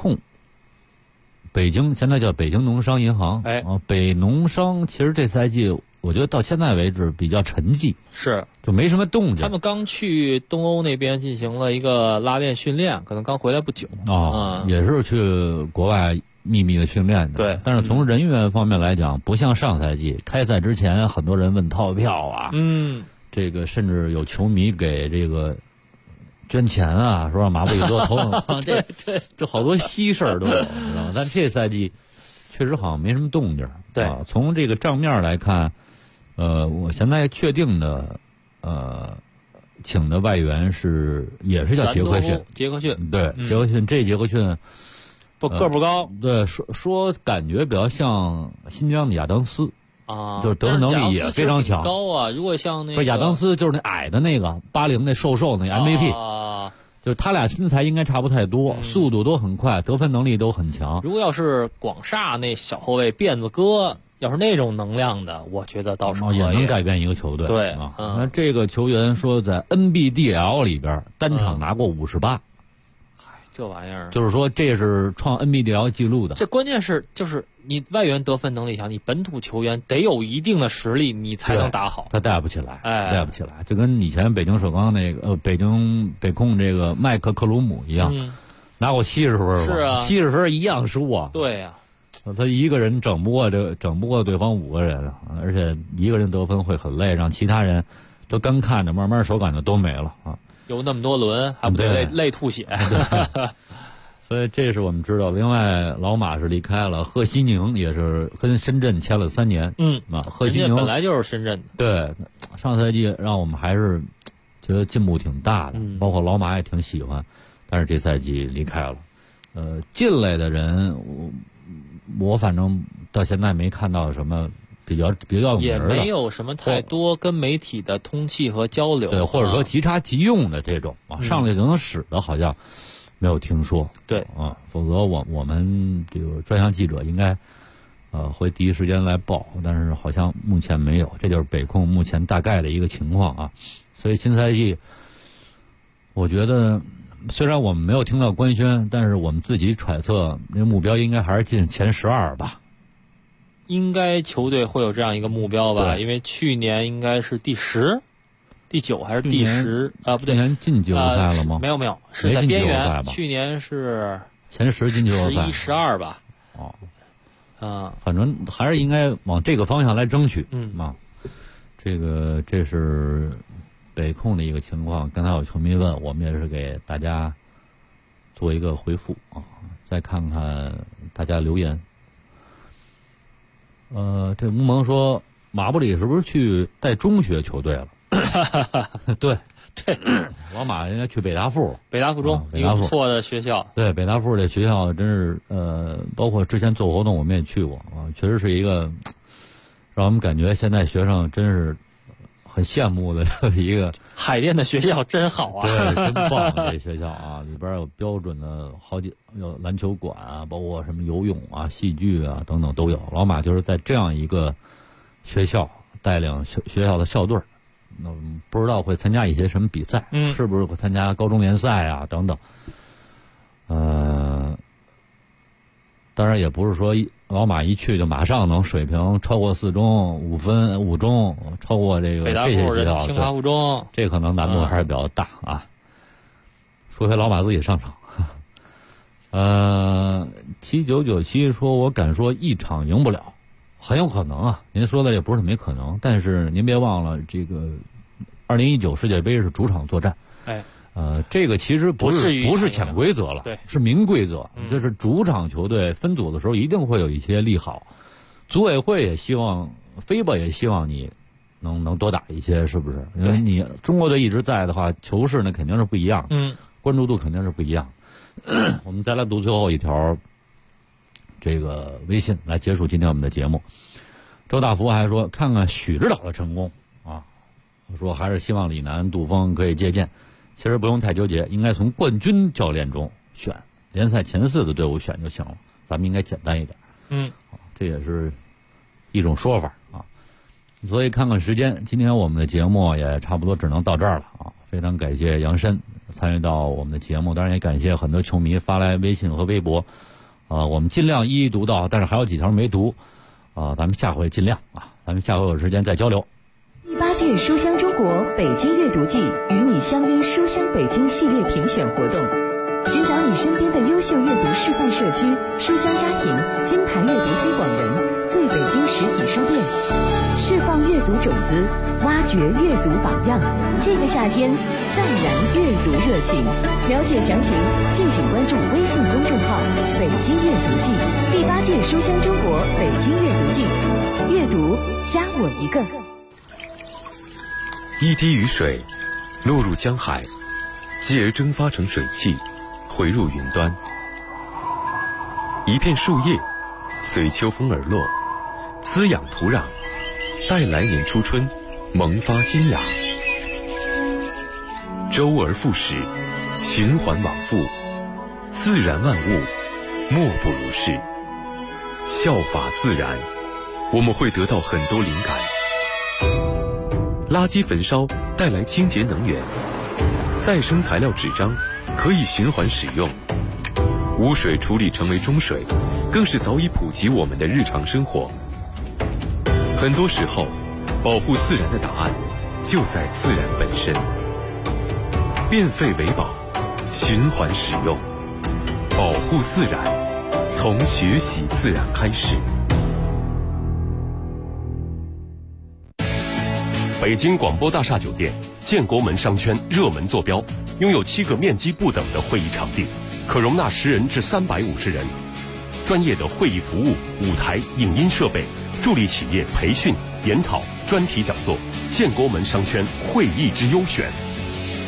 [SPEAKER 1] 北京现在叫北京农商银行，北农商其实这赛季我觉得到现在为止比较沉寂，就没什么动静。
[SPEAKER 2] 他们刚去东欧那边进行了一个拉练训练，可能刚回来不久
[SPEAKER 1] 也是去国外秘密的训练的。
[SPEAKER 2] 对，
[SPEAKER 1] 但是从人员方面来讲，不像上赛季开赛之前很多人问套票啊， 这个甚至有球迷给这个捐钱啊，说让马布里做头等这好多稀事儿都有，知道吗？但这赛季确实好像没什么动静。
[SPEAKER 2] 对
[SPEAKER 1] 啊，从这个账面来看，我现在确定的请的外援也是叫杰克逊，对，杰克逊这杰克逊
[SPEAKER 2] 个儿不高，
[SPEAKER 1] 对，说感觉比较像新疆的亚当斯
[SPEAKER 2] 啊，
[SPEAKER 1] 就是得分能力也非常强，
[SPEAKER 2] 高啊。如果像那个
[SPEAKER 1] 不是亚当斯，就是那矮的那个80那瘦那 MVP
[SPEAKER 2] 啊，
[SPEAKER 1] 就是他俩身材应该差不太多，速度都很快，得分能力都很强。
[SPEAKER 2] 如果要是广厦那小后卫辫子哥，要是那种能量的，我觉得倒是可以，
[SPEAKER 1] 也能改变一个球队。
[SPEAKER 2] 对
[SPEAKER 1] 啊，那这个球员说在 NBDL 里边单场拿过58。
[SPEAKER 2] 这玩意儿
[SPEAKER 1] 就是说这是创 NBDL 记录的。
[SPEAKER 2] 这关键是就是你外援得分能力强，你本土球员得有一定的实力，你才能打好。
[SPEAKER 1] 他带不起来，带不起来，就跟以前北京首钢那个北控这个麦克克鲁姆一样，拿过70分，
[SPEAKER 2] 是啊
[SPEAKER 1] ，70分一样输啊。
[SPEAKER 2] 对呀，
[SPEAKER 1] 他一个人整不过对方5个人，而且一个人得分会很累，让其他人都干看着，慢慢手感就都没了啊。
[SPEAKER 2] 有那么多轮，还不得累吐血。
[SPEAKER 1] 所以这是我们知道。另外，老马是离开了，贺西宁也是跟深圳签了3年。贺西宁
[SPEAKER 2] 本来就是深圳的。
[SPEAKER 1] 对，上赛季让我们还是觉得进步挺大的，包括老马也挺喜欢，但是这赛季离开了。进来的人，我反正到现在没看到什么比较有名的，
[SPEAKER 2] 也没有什么太多跟媒体的通气和交流，
[SPEAKER 1] 对，或者说即插即用的这种上来就能使的，好像没有听说。
[SPEAKER 2] 对
[SPEAKER 1] 啊，否则我们这个专项记者应该会第一时间来报，但是好像目前没有，这就是北控目前大概的一个情况啊。所以新赛季，我觉得虽然我们没有听到官宣，但是我们自己揣测，那目标应该还是进前12吧。
[SPEAKER 2] 应该球队会有这样一个目标吧，因为去年应该是第10、第9还是第10啊？不对，
[SPEAKER 1] 去年进季后赛了吗？
[SPEAKER 2] 没有，是在边缘。去年是
[SPEAKER 1] 前10进季后赛
[SPEAKER 2] ，11、12吧。
[SPEAKER 1] 反正还是应该往这个方向来争取。这是北控的一个情况。刚才有球迷问，我们也是给大家做一个回复啊。再看看大家留言。这吴萌说马布里是不是去带中学球队了？对，老马应该去北大附中，
[SPEAKER 2] 一个不错的学校。
[SPEAKER 1] 对，北大附这学校真是包括之前做活动我们也去过啊，确实是一个让我们感觉现在学生真是很羡慕的一个。
[SPEAKER 2] 海淀的学校真好啊，
[SPEAKER 1] 对，真棒这学校啊，里边有标准的有篮球馆啊，包括什么游泳啊、戏剧啊等等都有。老马就是在这样一个学校带领学校的校队，那不知道会参加一些什么比赛，是不是会参加高中联赛啊等等。当然也不是说老马一去就马上能水平超过4中、5中，超过这些学校。
[SPEAKER 2] 清华附中，
[SPEAKER 1] 这可能难度还是比较大啊。说回老马自己上场，7997说，我敢说一场赢不了，很有可能啊。您说的也不是没可能，但是您别忘了，这个2019世界杯是主场作战。这个其实不是潜规则了，
[SPEAKER 2] 对，
[SPEAKER 1] 是明规则。就是主场球队分组的时候一定会有一些利好，组委会也希望，FIBA也希望你能多打一些，是不是？因为你中国队一直在的话，球势呢肯定是不一样，关注度肯定是不一样。我们再来读最后一条这个微信来结束今天我们的节目。周大福还说，看看许指导的成功啊，说还是希望李楠、杜峰可以借鉴。其实不用太纠结，应该从冠军教练中选，联赛前4的队伍选就行了。咱们应该简单一点。这也是一种说法啊。所以看看时间，今天我们的节目也差不多只能到这儿了啊。非常感谢杨申参与到我们的节目，当然也感谢很多球迷发来微信和微博，我们尽量一一读到，但是还有几条没读，咱们下回尽量啊，咱们下回有时间再交流。
[SPEAKER 7] 第8届书香中国北京阅读季与你相约书香北京系列评选活动，寻找你身边的优秀阅读示范社区、书香家庭、金牌阅读推广人、最北京实体书店，释放阅读读种子，挖掘阅读榜样。这个夏天，再燃阅读热情。了解详情，敬请关注微信公众号“北京阅读季”第8届书香中国北京阅读季，阅读加我一个。
[SPEAKER 3] 一滴雨水落入江海，继而蒸发成水汽，回入云端。一片树叶随秋风而落，滋养土壤，待来年初春萌发新芽。周而复始，循环往复，自然万物莫不如是。效法自然，我们会得到很多灵感。垃圾焚烧带来清洁能源，再生材料纸张可以循环使用，污水处理成为中水，更是早已普及我们的日常生活。很多时候，保护自然的答案就在自然本身。变废为宝，循环使用，保护自然，从学习自然开始。
[SPEAKER 8] 北京广播大厦酒店建国门商圈热门坐标，拥有7个面积不等的会议场地，可容纳10人至350人。专业的会议服务、舞台、影音设备，助力企业培训、研讨、专题讲座。建国门商圈会议之优选。